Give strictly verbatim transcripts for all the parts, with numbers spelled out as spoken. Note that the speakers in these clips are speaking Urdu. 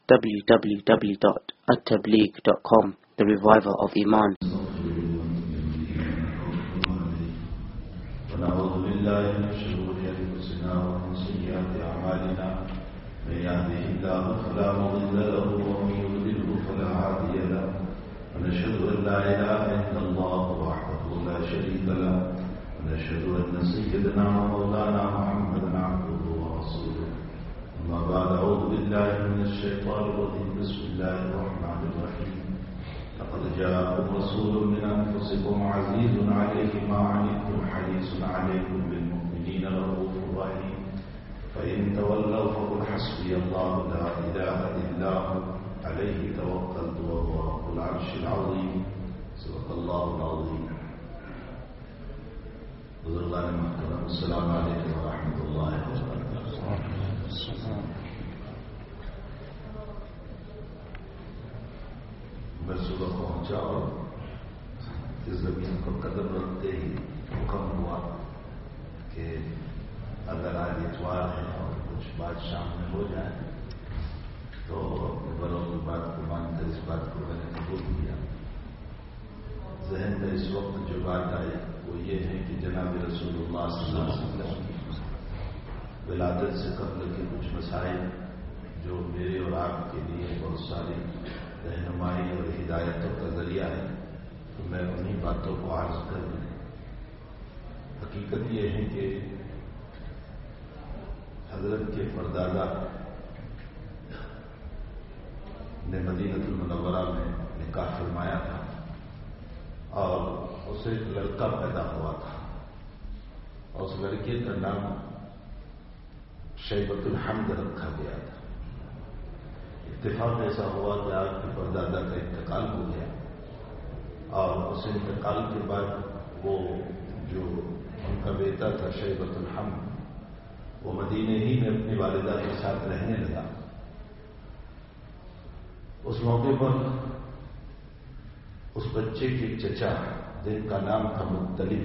w w w dot at tabligh dot com, the reviver of Iman. ونعوذ بالله من شرور أنفسنا ومن سيئات أعمالنا من يهده الله فلا مضل له ومن يضلل فلا هادي له ونشهد أن لا إله إلا الله وحده لا شريك له ونشهد أن سيدنا ومولانا محمدا عبده ورسوله. أما بعد، أعوذ بالله من الشيطان الرجيم. بسم الله الرحمن الرحيم. لقد جاءكم رسول من أنفسكم عزيز عليه ما عنتم حريص عليكم بالمؤمنين رؤوف رحيم. فإن تولوا فقل حسبي الله لا إله إلا هو عليه توكلت وهو رب العرش العظيم. صدق الله العظيم. بزرگان محترم، السلام علیکم ورحمۃ اللہ وبرکاتہ. میں صبح پہنچا اور اس زمین کو قدم رکھتے ہی حکم ہوا کہ اگر آج اتوار ہے اور کچھ بات شام میں ہو جائے تو اپنے بڑوں کی بات کو مان کر اس بات کو میں نے قبول کیا. ذہن میں اس وقت جو بات آئی وہ یہ ہے کہ جناب رسول اللہ صلی اللہ علیہ وسلم کی ولادت سے قبل کے کچھ مسائل جو میرے اور آپ کے لیے بہت ساری رہنمائی اور ہدایتوں کا ذریعہ ہے، تو میں انہی باتوں کو عرض کر دوں. حقیقت یہ ہے کہ حضرت کے پردادا نے مدینہ المنورہ میں نکاح فرمایا تھا اور اسے ایک لڑکا پیدا ہوا تھا اور اس لڑکے کا نام شیبۃ الحمد رکھا گیا تھا. اتفاق ایسا ہوا کہ آپ کے پردادا کا انتقال ہو گیا اور اس انتقال کے بعد وہ جو ان کا بیٹا تھا شیبۃ الحمد وہ مدینے ہی میں اپنی والدہ کے ساتھ رہنے لگا. اس موقع پر اس بچے کے چچا جن کا نام تھا مطلب،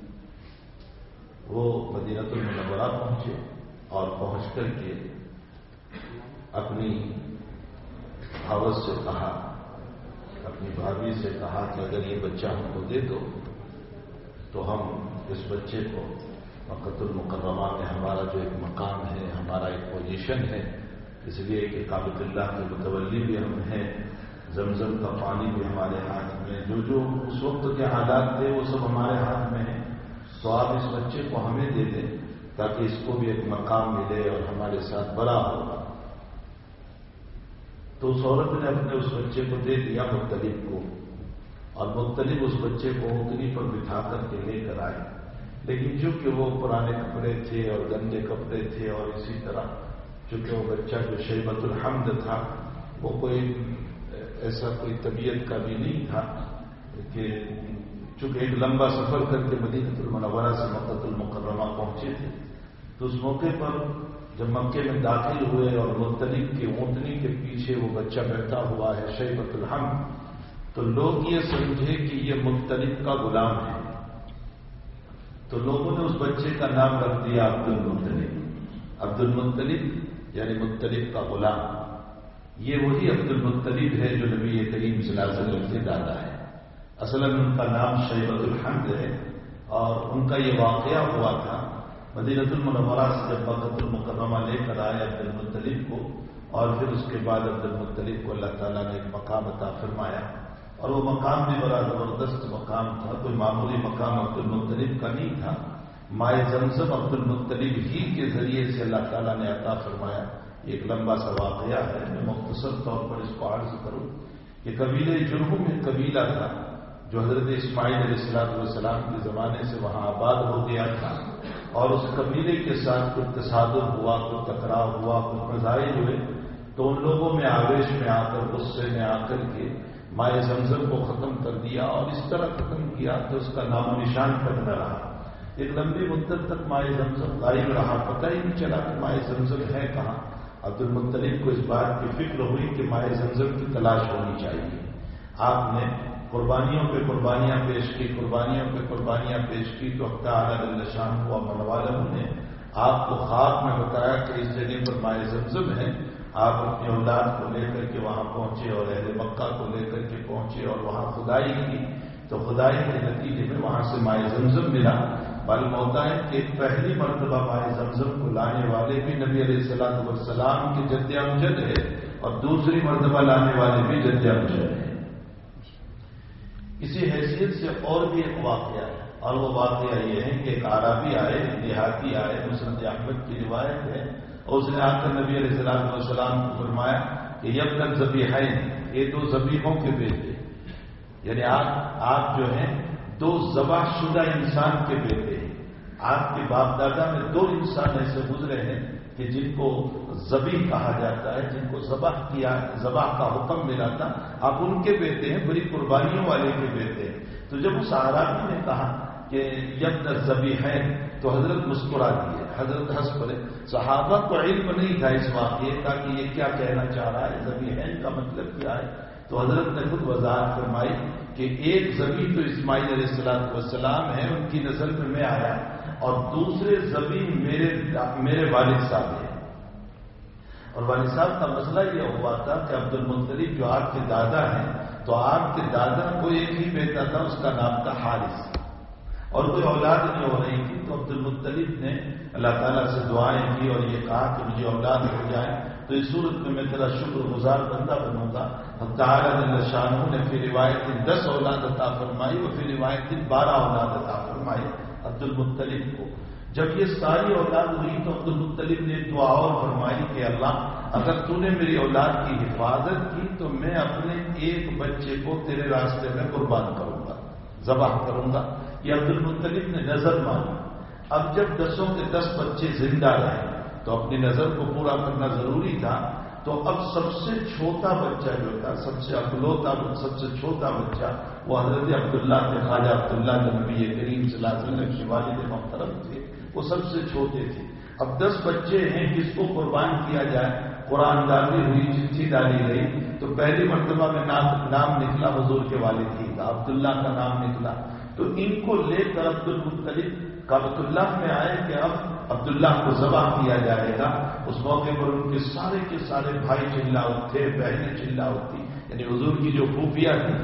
وہ مدینہ المنورہ پہنچے اور پہنچ کر کے اپنی حوث سے کہا، اپنی بھابھی سے کہا کہ اگر یہ بچہ ہم کو دے دو تو ہم اس بچے کو مکۃ المکرمہ میں ہمارا جو ایک مقام ہے، ہمارا ایک پوزیشن ہے، اس لیے کہ کعبۃ اللہ کے متولی بھی ہم ہیں، زمزم کا پانی بھی ہمارے ہاتھ میں، جو جو اس وقت کے حالات تھے وہ سب ہمارے ہاتھ میں ہیں، تو آپ اس بچے کو ہمیں دے دیں تاکہ اس کو بھی ایک مقام ملے اور ہمارے ساتھ بڑا ہوگا. تو اس عورت نے اپنے اس بچے کو دے دیا مطلب کو، اور مطلب اس بچے کو اونگلی پر بٹھا کر کے لے کر آئے. لیکن چونکہ وہ پرانے کپڑے تھے اور گندے کپڑے تھے اور اسی طرح چونکہ وہ بچہ جو شیبۃ الحمد تھا وہ کوئی ایسا کوئی طبیعت کا بھی نہیں تھا کہ چونکہ ایک لمبا سفر کر کے مدینہ المنورہ سے مکۃ المکرمہ پہنچے تھے، تو اس موقع پر جب مکے میں داخل ہوئے اور مطلب کی اونٹنی کے پیچھے وہ بچہ بیٹھا ہوا ہے شیبۃ الحمد، تو لوگ یہ سمجھے کہ یہ مطلب کا غلام ہے، تو لوگوں نے اس بچے کا نام رکھ دیا عبد المطلب. عبد المطلب یعنی مطلب کا غلام. یہ وہی عبد المطلب ہے جو نبی کریم صلی اللہ علیہ وسلم کے دادا ہے. اصلاً ان کا نام شیبۃ الحمد ہے اور ان کا یہ واقعہ ہوا تھا مدینہ المنورہ سے جب مکۃ المکرمہ لے کر آئے عبد المطلب کو، اور پھر اس کے بعد عبد المطلب کو اللہ تعالیٰ نے ایک مقام عطا فرمایا، اور وہ مقام بھی بڑا زبردست مقام تھا، کوئی معمولی مقام عبد المطلب کا نہیں تھا. مائے زمزم عبد المطلب ہی کے ذریعے سے اللہ تعالیٰ نے عطا فرمایا. ایک لمبا سا واقعہ ہے، میں مختصر طور پر اس کو عرض کروں کہ قبیلہ جرہم ایک قبیلہ تھا جو حضرت اسماعیل علیہ السلام والسلام کے زمانے سے وہاں آباد ہو گیا تھا، اور اس قبیلے کے ساتھ کچھ تصادم ہوا، کچھ ٹکراؤ ہوا، کچھ مسائل ہوئے، تو ان لوگوں میں آویش میں آ کر، غصے میں آ کر کے مائے زمزم کو ختم کر دیا، اور اس طرح ختم کیا کہ اس کا نام و نشان تک نہ رہا. ایک لمبی مدت تک مائے زمزم غائب رہا، پتہ ہی نہیں چلا کہ مائے زمزم ہے کہاں. عبد المطلب کو اس بات کی فکر ہوئی کہ مائے زمزم کی تلاش ہونی چاہیے. آپ نے قربانیوں پہ قربانیاں پیش کی، قربانیوں پہ قربانیاں پیش کی، تو حق تعالیٰ جل شانہ و منوالہ نے آپ کو خواب میں بتایا کہ اس جگہ پر مائے زمزم ہے آپ اپنی اولاد کو لے کر کے وہاں پہنچے اور اہل مکہ کو لے کر کے پہنچے اور وہاں خدائی کی، تو خدائی کے نتیجے میں وہاں سے مائع زمزم ملا۔ معلوم ہوتا ہے کہ پہلی مرتبہ مائع زمزم کو لانے والے بھی نبی علیہ الصلوۃ والسلام کے جد امجد ہے، اور دوسری مرتبہ لانے والے بھی جد امجد ہے۔ اسی حیثیت سے اور بھی ایک واقعہ ہے، اور وہ واقعہ یہ ہے کہ ایک عربی آئے، دیہاتی آئے، مسند احمد کی روایت ہے، اور اس نے آ کر نبی علیہ الصلوۃ والسلام کو فرمایا کہ یبن الذبیحین، یہ دو ذبیحوں کے بیٹے، یعنی آپ آپ جو ہیں دو ذبح شدہ انسان کے بیٹے ہیں۔ آپ کے باپ دادا میں دو انسان ایسے گزرے ہیں کہ جن کو ذبیح کہا جاتا ہے، جن کو ذبح کیا ذبح کا حکم ملا تھا، آپ ان کے بیٹے ہیں، بڑی قربانیوں والے کے بیٹے ہیں۔ تو جب اس اعرابی نے کہا کہ یبن الذبیحین، تو حضرت مسکرا دیے، حضرت ہنس پڑے۔ صحابہ کو علم نہیں تھا اس واقعے کا کہ یہ کیا کہنا چاہ رہا ہے، ذبیحین کا مطلب کیا ہے۔ تو حضرت نے خود وضاحت فرمائی کہ ایک ذبیح تو اسماعیل علیہ الصلوۃ والسلام ہے، ان کی نسل میں میں آیا، اور دوسرے ذبیح میرے میرے والد صاحب ہیں۔ اور والد صاحب کا مسئلہ یہ ہوا تھا کہ عبد المطلب جو آپ کے دادا ہیں، تو آپ کے دادا کو ایک ہی بیٹا تھا، اس کا نام تھا حارث، اور کوئی اولاد نہیں ہو رہی تھی۔ تو عبد المطلب نے اللہ تعالیٰ سے دعائیں کی اور یہ کہا کہ مجھے اولاد ہو جائے تو اس صورت میں میں تیرا شکر گزار بندہ بنوں گا۔ تعالیٰ جل شانہ نے پھر روایت دس اولاد عطا فرمائی اور پھر روایت بارہ اولاد عطا فرمائی عبد المطلب کو۔ جب یہ ساری اولاد ہوئی تو عبد المطلب نے دعا اور فرمائی کہ اللہ اگر تو نے میری اولاد کی حفاظت کی تو میں اپنے ایک بچے کو تیرے راستے میں قربان کروں گا، ذبح کروں گا۔ یہ عبد المطلب نے نظر مانی۔ اب جب دسوں کے دس بچے زندہ رہے تو اپنی نظر کو پورا کرنا ضروری تھا، تو اب سب سے چھوٹا بچہ جو تھا، سب سے اکلوتا سب سے چھوٹا بچہ وہ حضرت عبداللہ تھے، خواجہ عبداللہ جو نبی کریم صلی اللہ علیہ وسلم کے والد محترم تھے، وہ سب سے چھوٹے تھے۔ اب دس بچے ہیں، کس کو قربان کیا جائے؟ قرآن داری ہوئی، چٹھی ڈالی گئی، تو پہلی مرتبہ میں نام نکلا حضور کے والد ہی کا، عبداللہ کا نام نکلا۔ تو ان کو لے کر عبد المطلب کعبۃ اللہ میں آئے کہ اب عبداللہ کو ذبح کیا جائے گا۔ اس موقع پر ان کے سارے کے سارے بھائی چلا اٹھے، بہنیں چلا اٹھی، یعنی حضور کی جو پھوپھیاں تھیں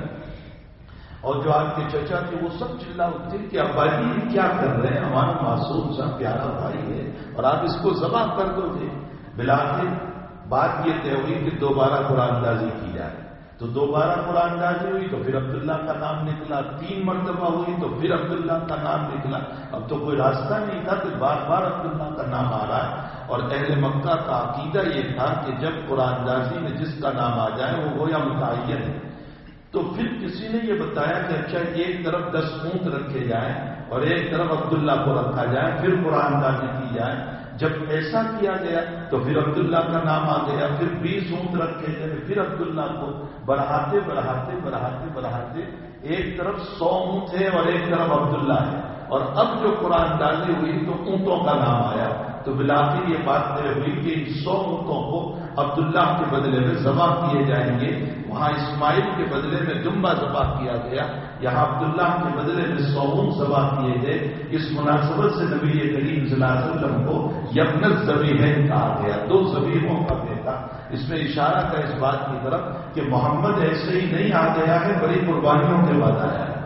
اور جو آپ کے چچا تھے وہ سب چلا اٹھے کہ ابا جی کیا کر رہے ہیں، ہمارا معصوم سا پیارا بھائی ہے اور آپ اس کو ذبح کر دو گے۔ بالآخر بات یہ طے ہوئی کہ دوبارہ قرآن اندازی کی جائے، تو دوبارہ قرآن اندازی ہوئی تو پھر عبداللہ کا نام نکلا، تین مرتبہ ہوئی تو پھر عبداللہ کا نام نکلا۔ اب تو کوئی راستہ نہیں تھا کہ بار بار عبداللہ کا نام آ رہا ہے، اور اہل مکہ کا عقیدہ یہ تھا کہ جب قرآن اندازی میں جس کا نام آ جائے وہ گویا متعین ہے۔ تو پھر کسی نے یہ بتایا کہ اچھا ایک طرف دس اونٹ رکھے جائیں اور ایک طرف عبداللہ کو رکھا جائے، پھر قرآن اندازی کی جائے۔ جب ایسا کیا گیا تو پھر عبداللہ کا نام آ گیا، پھر بیس اونٹ رکھے گئے، پھر عبداللہ کو بڑھاتے بڑھاتے بڑھاتے بڑھاتے ایک طرف سو اونٹ ہے اور ایک طرف عبداللہ ہے، اور اب جو قرآن اندازی ہوئی تو اونٹوں کا نام آیا۔ تو بالآخر یہ بات طے ہوئی کہ ان سو اونٹوں کو عبداللہ کے بدلے میں ذبح کیے جائیں گے۔ وہاں اسماعیل کے بدلے میں دمبا ذبح کیا گیا، یہاں عبداللہ کے بدلے میں سو اونٹ ذبح کیے گئے۔ اس مناسبت سے نبی کریم صلی اللہ علیہ وسلم کو یبن الذبیحین کہا گیا، دو ذبیحوں کا بیٹا۔ اس میں اشارہ کا اس بات کی طرف کہ محمد ایسے ہی نہیں آ گیا ہے، بڑی قربانیوں کے بعد آیا ہے،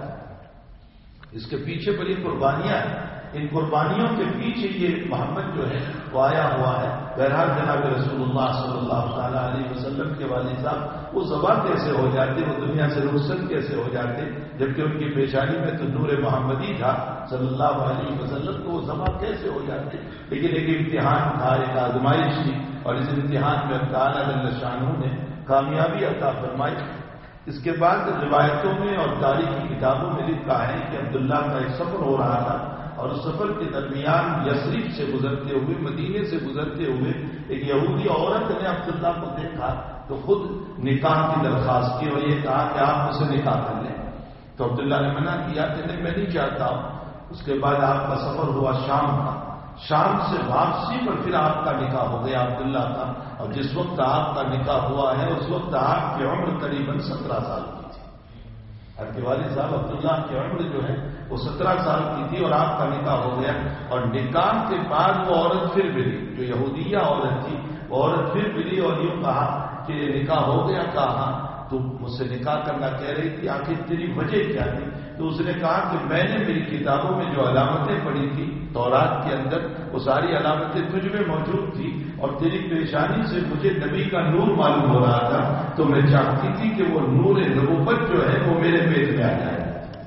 اس کے پیچھے بڑی قربانیاں ہیں۔ ان قربانیوں کے پیچھے یہ محمد جو ہے وہ آیا ہوا ہے۔ بہرحال جناب رسول اللہ صلی اللہ تعالیٰ علیہ وسلم کے والد صاحب وہ ذبح کیسے ہو جاتے، وہ دنیا سے رخصت کیسے ہو جاتے، جبکہ ان کی پیشانی میں تو نور محمدی تھا صلی اللہ علیہ وسلم، کو وہ ذبح کیسے ہو جاتے؟ لیکن ایک امتحان تھا، ایک آزمائش تھی، اور اس امتحان میں تعالیٰ جل شانہ نے کامیابی عطا فرمائی۔ اس کے بعد روایتوں میں اور تاریخی کتابوں میں لکھا ہے کہ عبداللہ کا ایک سفر ہو رہا تھا، اور اس سفر کے درمیان یثرب سے گزرتے ہوئے، مدینے سے گزرتے ہوئے ایک یہودی عورت نے عبداللہ کو دیکھا تو خود نکاح کی درخواست کی اور یہ کہا کہ آپ مجھ سے نکاح کر لیں۔ تو عبداللہ نے منع کیا کہ نہیں، میں نہیں چاہتا ہوں۔ اس کے بعد آپ کا سفر ہوا شام کا، شام سے واپسی پر پھر آپ کا نکاح ہو گیا عبداللہ کا، اور جس وقت آپ کا نکاح ہوا ہے اس وقت آپ کی عمر قریباً سترہ سال کی تھی۔ آپ کے والد صاحب عبداللہ کی عمر جو ہے وہ سترہ سال کی تھی اور آپ کا نکاح ہو گیا، اور نکاح کے بعد وہ عورت پھر ملی جو یہودیہ عورت تھی، عورت پھر ملی اور یوں کہا کہ نکاح ہو گیا. کہا تو مجھ سے نکاح کرنا کہہ رہی تھی, آخر تیری وجہ کیا تھی؟ تو اس نے کہا کہ میں نے میری کتابوں میں جو علامتیں پڑھی تھی تورات کے اندر, وہ ساری علامتیں تجھ میں موجود تھی, اور تیری پریشانی سے مجھے نبی کا نور معلوم ہو رہا تھا, تو میں چاہتی تھی کہ وہ نور نبوت جو ہے وہ میرے پیٹ میں آ جائے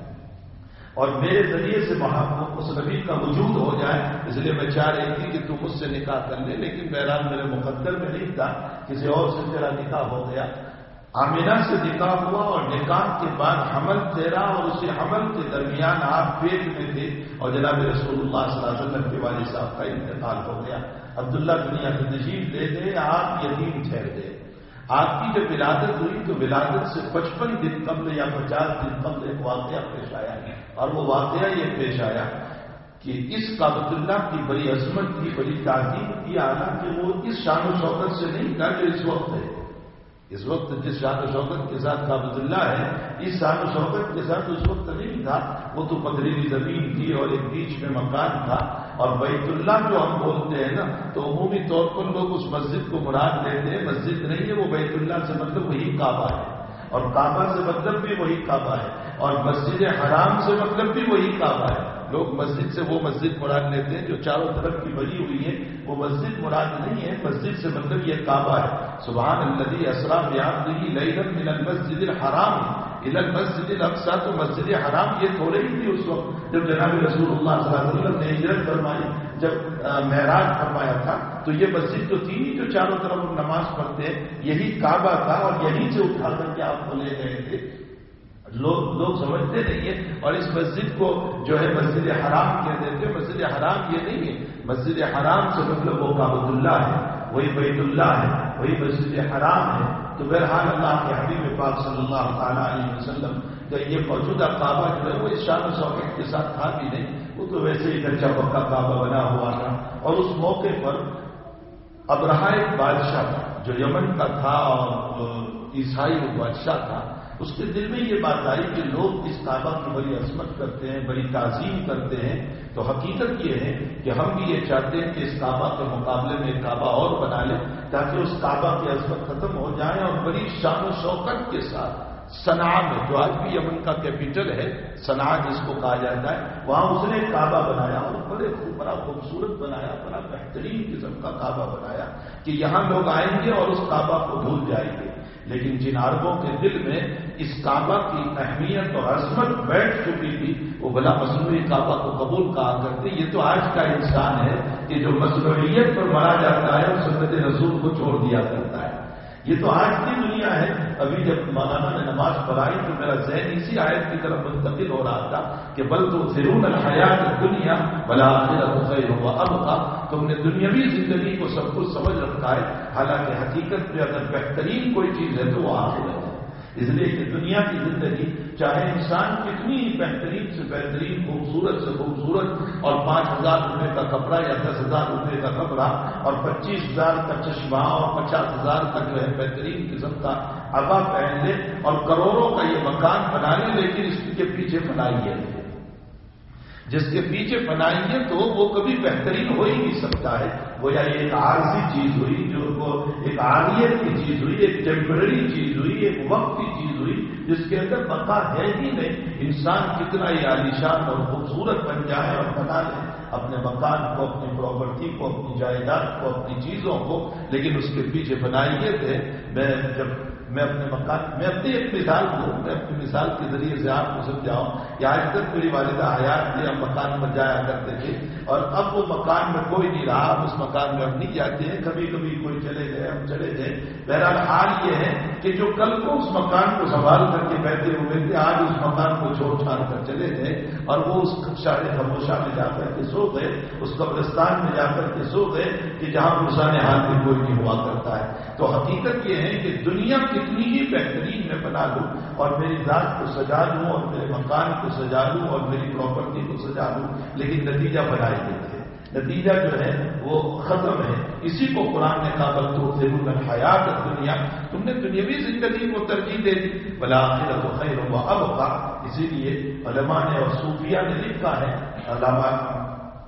اور میرے ذریعے سے وہاں اس نبی کا وجود ہو جائے, اس لیے میں چاہ رہی تھی کہ تو مجھ سے نکاح کر لے. لیکن بہرحال میرے مقدر میں نہیں تھا, کسی اور سے تیرا نکاح ہو گیا. آمینہ سے نکاح ہوا اور نکاح کے بعد حمل تیرا, اور اسی حمل کے درمیان آپ پیٹ میں تھے اور جناب رسول اللہ صلی اللہ علیہ وسلم کے والد صاحب کا انتقال ہو گیا. عبداللہ دنیا سے تشریف لے گئے, آپ یتیم ٹھہر گئے. آپ کی جب ولادت ہوئی تو ولادت سے پچپن دن قبل یا پچاس دن قبل ایک واقعہ پیش آیا, اور وہ واقعہ یہ پیش آیا کہ اس کعبۃ اللہ کی بڑی عظمت کی, بڑی تعظیم کی, حالانکہ وہ اس شان و شوکت سے نہیں تھا جو اس وقت ہے. اس وقت جس شان و شوکت کے ساتھ کعبۃ اللہ ہے, اس شان و شوکت کے ساتھ اس وقت نہیں تھا. وہ تو پتھریلی زمین تھی اور ایک بیچ میں مکان تھا. اور بیت اللہ جو ہم بولتے ہیں نا, تو عمومی طور پر لوگ اس مسجد کو مراد لیتے ہیں. مسجد نہیں ہے وہ, بیت اللہ سے مطلب وہی کعبہ ہے, اور کعبہ سے مطلب بھی وہی کعبہ ہے, اور مسجد حرام سے مطلب بھی وہی کعبہ ہے. لوگ مسجد سے وہ مسجد مراد لیتے ہیں جو چاروں طرف کی بنی ہوئی ہے, وہ مسجد مراد نہیں ہے. مسجد سے مطلب یہ کعبہ ہے. سبحان الذی اسری بعبدہ لیلا من المسجد الحرام الی المسجد الاقصی. تو مسجد حرام یہ تھوڑے ہی تھی اس وقت جب جناب رسول اللہ صلی اللہ علیہ وسلم نے ہجرت فرمائی, جب معراج فرمایا تھا, تو یہ مسجد تو تھی جو چاروں طرف نماز پڑھتے ہیں, یہی کعبہ تھا, اور یہیں سے اٹھا کر کے آپ کو لے گئے تھے. لوگ لوگ سمجھتے نہیں ہیں, اور اس مسجد کو جو ہے مسجد حرام کہتے تھے. مسجد حرام یہ نہیں ہے, مسجد حرام سے مطلب وہ کعبۃ اللہ ہے, وہی بیت اللہ ہے, وہی مسجد حرام ہے. تو بہرحال اللہ کے حبیب پاک صلی اللہ تعالیٰ علیہ وسلم کا یہ موجودہ کعبہ جو ہے وہ اس شان و شوکت کے ساتھ تھا بھی نہیں, وہ تو ویسے ہی کچا پکا کعبہ بنا ہوا تھا. اور اس موقع پر ابرہہ ایک بادشاہ تھا جو یمن کا تھا, اور عیسائی بادشاہ تھا. اس کے دل میں یہ بات آئی کہ لوگ اس کعبہ کی بڑی عظمت کرتے ہیں, بڑی تعظیم کرتے ہیں, تو حقیقت یہ ہے کہ ہم بھی یہ چاہتے ہیں کہ اس کعبہ کے مقابلے میں ایک کعبہ اور بنا لیں, تاکہ اس کعبہ کی عظمت ختم ہو جائے, اور بڑی شان و شوکت کے ساتھ صنعاء میں, جو آج بھی یمن کا کیپٹل ہے, صنعاء جس کو کہا جاتا ہے, وہاں اس نے کعبہ بنایا, اور بڑے بڑا خوبصورت بنایا, بڑا بہترین قسم کا کعبہ بنایا کہ یہاں لوگ آئیں گے اور اس کعبہ کو بھول جائیں گے. لیکن جن عربوں کے دل میں اس کعبہ کی اہمیت اور عظمت بیٹھ چکی تھی, وہ بلا مصنوعی کعبہ کو قبول کہا کرتے. یہ تو آج کا انسان ہے کہ جو مصنوعیت پر مرا جاتا ہے اور سنت رسول کو چھوڑ دیا کرتا ہے. یہ تو آج کی دنیا ہے. ابھی جب مولانا نے نماز پڑھائی تو میرا ذہن اسی آیت کی طرف منتقل ہو رہا تھا کہ بل تؤثرون الحیات الدنیا والآخرۃ خیر وابقیٰ. تم نے دنیاوی زندگی کو سب کچھ سمجھ رکھا ہے, حالانکہ حقیقت میں اگر بہترین کوئی چیز ہے تو وہ آخرت ہے. اس لیے کہ دنیا کی زندگی چاہے انسان کتنی بہترین سے بہترین, خوبصورت سے خوبصورت, اور پانچ ہزار روپے کا کپڑا یا دس ہزار روپے کا کپڑا اور پچیس ہزار کا چشمہ اور پچاس ہزار کا جو ہے بہترین قسم کا عبا پہن لے اور کروڑوں کا یہ مکان بنا لے, لیکن اس کے پیچھے فنائی ہے. جس کے پیچھے فنائی ہے تو وہ کبھی بہترین ہو ہی نہیں سکتا ہے. وہ یا ایک عارضی چیز ہوئی, جو وہ ایک عاریت کی چیز ہوئی, ایک ٹیمپرری چیز ہوئی, ایک وقت کی چیز ہوئی, جس کے اندر بقا ہے ہی نہیں. انسان کتنا ہی عالیشان اور خوبصورت بن جائے اور بنا لے اپنے مکان کو, اپنی پراپرٹی کو, اپنی جائیداد کو, اپنی چیزوں کو, لیکن اس کے پیچھے فنائیت ہے. میں جب میں اپنے مکان میں اپنی ایک مثال دوں, میں اپنی مثال کے ذریعے سے آپ کو سمجھاؤں کہ آج تک میری والدہ حیات تھی, ہم مکان پر جایا کرتے تھے, اور اب وہ مکان میں کوئی نہیں رہا. اب اس مکان میں ہم نہیں جاتے ہیں, کبھی کبھی کوئی چلے گئے, ہم چلے گئے. بہرحال حال یہ ہے کہ جو کل کو اس مکان کو سنبھال کر کے بیٹھے ہوئے تھے, آج اس مکان کو چھوڑ چھاڑ کر چلے گئے, اور وہ اس شاہ خاموشہ میں جا کر کے سو گئے, اس قبرستان میں جا کر کے سو گئے کہ جہاں پرسان حال میں کوئی نہیں ہوا کرتا ہے. تو حقیقت یہ ہے کہ دنیا کتنی ہی بہترین میں بنا لوں اور میری ذات کو سجا لوں اور میرے مکان کو سجا لوں اور میری پراپرٹی کو سجا لوں, لیکن نتیجہ بنائی دیتے, نتیجہ جو ہے وہ ختم ہے. اسی کو قرآن نے کہا بل تؤثرون الحیات الدنیا, تم نے دنیاوی زندگی کو ترجیح دے دی, والآخرۃ خیر وابقیٰ. اسی لیے علماء نے اور صوفیہ نے لکھا ہے, علامہ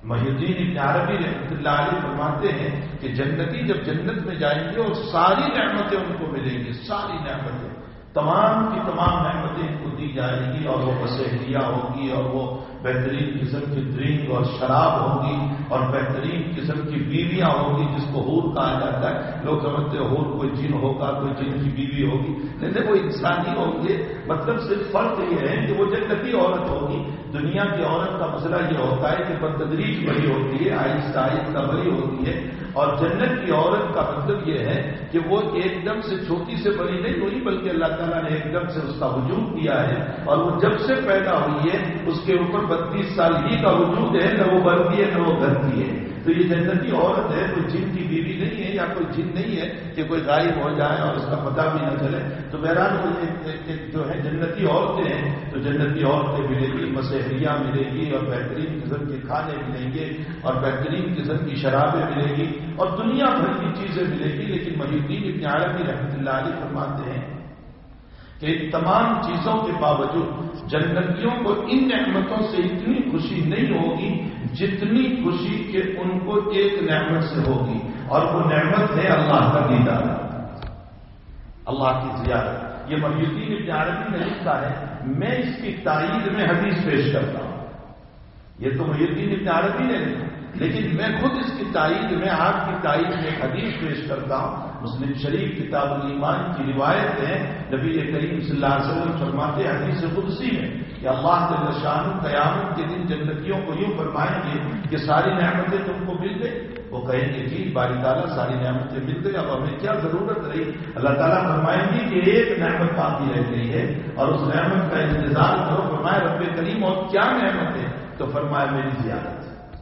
محی الدین ابن عربی رحمۃ اللہ علیہ فرماتے ہیں کہ جنتی جب جنت میں جائیں گے اور ساری نعمتیں ان کو ملیں گی، ساری نعمتیں، تمام کی تمام نعمتیں ان کو دی جائیں گی، اور وہ مسحریہ ہوگی، اور وہ بہترین قسم کی ڈرنک اور شراب ہوگی، اور بہترین قسم کی بیویاں ہوگی جس کو حور کہا جاتا ہے۔ لوگ سمجھتے ہیں حور کوئی جن ہوگا، کوئی جن کی بیوی ہوگی، نہیں، وہ انسانی ہوگی۔ مطلب صرف فرق یہ ہے کہ وہ جنتی عورت ہوگی۔ دنیا کی عورت کا مسئلہ یہ ہوتا ہے کہ بتدریج بڑی ہوتی ہے، آہستہ آہستہ بڑی ہوتی ہے، اور جنت کی عورت کا مطلب یہ ہے کہ وہ ایک دم سے چھوٹی سے بڑی نہیں ہوئی، بلکہ اللہ تعالیٰ نے ایک دم سے اس کا وجود دیا ہے، اور وہ جب سے پیدا ہوئی ہے اس کے اوپر بتیس سال ہی کا وجود ہے، نہ وہ بڑھتی ہے نہ وہ گھٹتی ہے۔ تو یہ جنتی عورت ہے، کوئی جن کی بیوی نہیں ہے، یا کوئی جن نہیں ہے کہ کوئی غائب ہو جائے اور اس کا پتہ بھی نہ چلے۔ تو بہرحال جو ہے جنتی عورتیں ہیں، تو جنتی عورتیں ملے گی، مسحریہ ملے گی، اور بہترین قسم کے کھانے ملیں گے، اور بہترین قسم کی شرابیں ملے گی، اور دنیا بھر کی چیزیں ملے گی۔ لیکن محی الدین ابن عربی رحمۃ اللہ علیہ فرماتے ہیں کہ ان تمام چیزوں کے باوجود جنتیوں کو ان نعمتوں سے اتنی خوشی نہیں ہوگی جتنی خوشی کہ ان کو ایک نعمت سے ہوگی، اور وہ نعمت ہے اللہ کا دیدار، اللہ کی زیارت۔ یہ محی الدین ابن عربی نے لکھا ہے، میں اس کی تائید میں حدیث پیش کرتا ہوں۔ یہ تو محی الدین ابن عربی نے لکھا، لیکن میں خود اس کی تائید میں، آپ کی تائید میں ایک حدیث پیش کرتا ہوں۔ مسلم شریف کتاب الایمان کی روایت ہے، نبی کریم صلی اللہ علیہ وسلم فرماتے ہیں حدیث قدسی میں کہ اللہ جل شانہ قیامت کے دن جنتیوں کو یوں فرمائیں گے کہ ساری نعمتیں تم کو مل گئی۔ وہ کہیں گے جی باری تعالیٰ ساری نعمتیں مل گئی، اب ہمیں کیا ضرورت رہی؟ اللہ تعالیٰ فرمائیں گے کہ ایک نعمت باقی رہ گئی ہے، اور اس نعمت کا انتظار کرو۔ فرمایا رب کریم اور کیا نعمت ہے؟ تو فرمایا میری زیارت،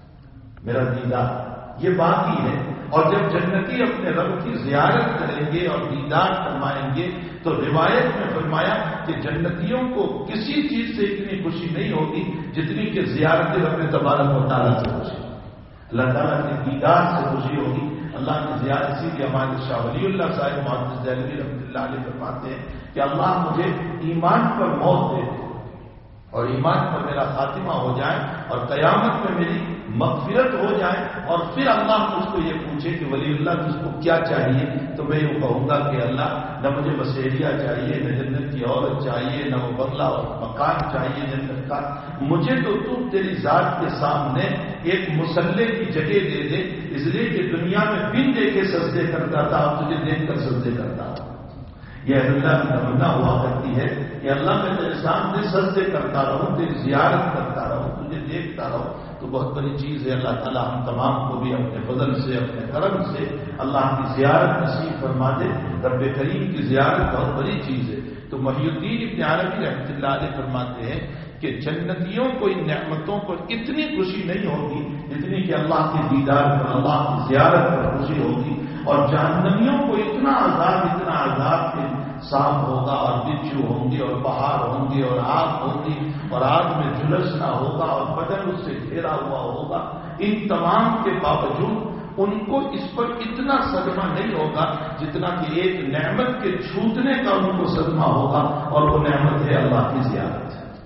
میرا دیدار، یہ باقی ہے۔ اور جب جنتی اپنے رب کی زیارت کریں گے اور دیدار فرمائیں گے تو روایت میں فرمایا کہ جنتیوں کو کسی چیز سے اتنی خوشی نہیں ہوگی جتنی کہ زیارت رب تبارک و تعالیٰ سے خوشی، اللہ تعالیٰ کے دیدار سے خوشی ہوگی۔ اللہ کی زیارت سی کہ ہمارے شاہ ولی اللہ صاحب محدث دہلوی رحمۃ اللہ علیہ فرماتے ہیں کہ اللہ مجھے ایمان پر موت دے دے اور ایمان پر میرا خاتمہ ہو جائے، اور قیامت میں میری مغفرت ہو جائے، اور پھر اللہ مجھ کو یہ پوچھے کہ ولی اللہ تجھ کو کیا چاہیے، تو میں یہ کہوں گا کہ اللہ نہ مجھے مسحریہ چاہیے، نہ جنت کی عورت چاہیے، نہ وہ بنگلہ اور مکان چاہیے جنت کا، مجھے تو تو تیری ذات کے سامنے ایک مسلح کی جگہ دے دے، اس لیے کہ دنیا میں بن دیکھے سجدے کرتا تھا، اب تجھے دیکھ کر سجدے کرتا ہوں۔ یہ اللہ کی تمنا ہوا کرتی ہے کہ اللہ میں تیرے سامنے سجدے کرتا رہوں، تیری زیارت کرتا رہوں، تجھے دیکھتا رہوں، تو بہت بڑی چیز ہے۔ اللہ تعالیٰ ہم تمام کو بھی اپنے فضل سے، اپنے کرم سے اللہ کی زیارت نصیب فرما دے۔ رب کریم کی زیارت بہت بڑی چیز ہے۔ تو محی الدین ابن عربی رحمۃ اللہ علیہ فرماتے ہیں کہ جنتیوں کو ان نعمتوں پر اتنی خوشی نہیں ہوگی جتنی کہ اللہ کے دیدار پر، اللہ کی زیارت پر خوشی ہوگی، اور جہنمیوں کو اتنا عذاب اتنا عذاب کہ سانپ ہوگا اور بچھو ہوں گے اور پہاڑ ہوں گے اور آگ ہوگی، اور آگ میں جھلسنا ہوگا اور بدن اس سے گھیرا ہوا ہوگا، ان تمام کے باوجود ان کو اس پر اتنا صدمہ نہیں ہوگا جتنا کہ ایک نعمت کے چھوٹنے کا ان کو صدمہ ہوگا، اور وہ نعمت ہے اللہ کی زیارت۔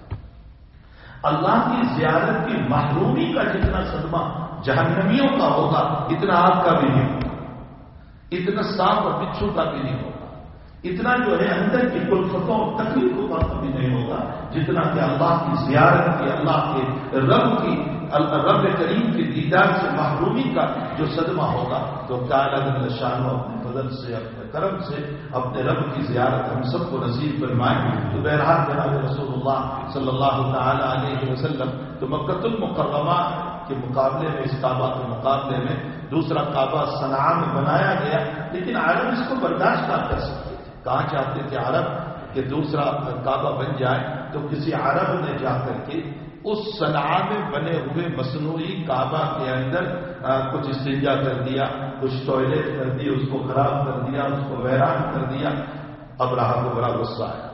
اللہ کی زیارت کی محرومی کا جتنا صدمہ جہنمیوں کا ہوگا اتنا آگ کا بھی نہیں ہوگا، اتنا سانپ اور بچھو کا بھی نہیں ہوگا، اتنا جو ہے اندر کی کلفتوں اور تکلیفوں کا کبھی نہیں ہوگا جتنا کہ اللہ کی زیارت کی، اللہ کے رب کی، رب کریم کے دیدار سے محرومی کا جو صدمہ ہوگا۔ تو تعالیٰ جل شانہ اپنے فضل سے، اپنے کرم سے اپنے رب کی زیارت ہم سب کو نصیب فرمائے۔ تو بہرحال جناب رسول اللہ صلی اللہ تعالی علیہ وسلم تو مکۃ المکرمہ کے مقابلے میں، اس کعبہ کے مقابلے میں دوسرا کعبہ صنعاء میں بنایا گیا، لیکن عرب اس کو برداشت نہ کر سکتے۔ کہاں چاہتے تھے عرب کہ دوسرا کعبہ بن جائے، تو کسی عرب نے جا کر کے اس صنعاء میں بنے ہوئے مصنوعی کعبہ کے اندر کچھ استنجا کر دیا، کچھ ٹوائلٹ کر دی، اس کو خراب کر دیا، اس کو ویران کر دیا۔ ابرہہ کو بڑا غصہ آیا،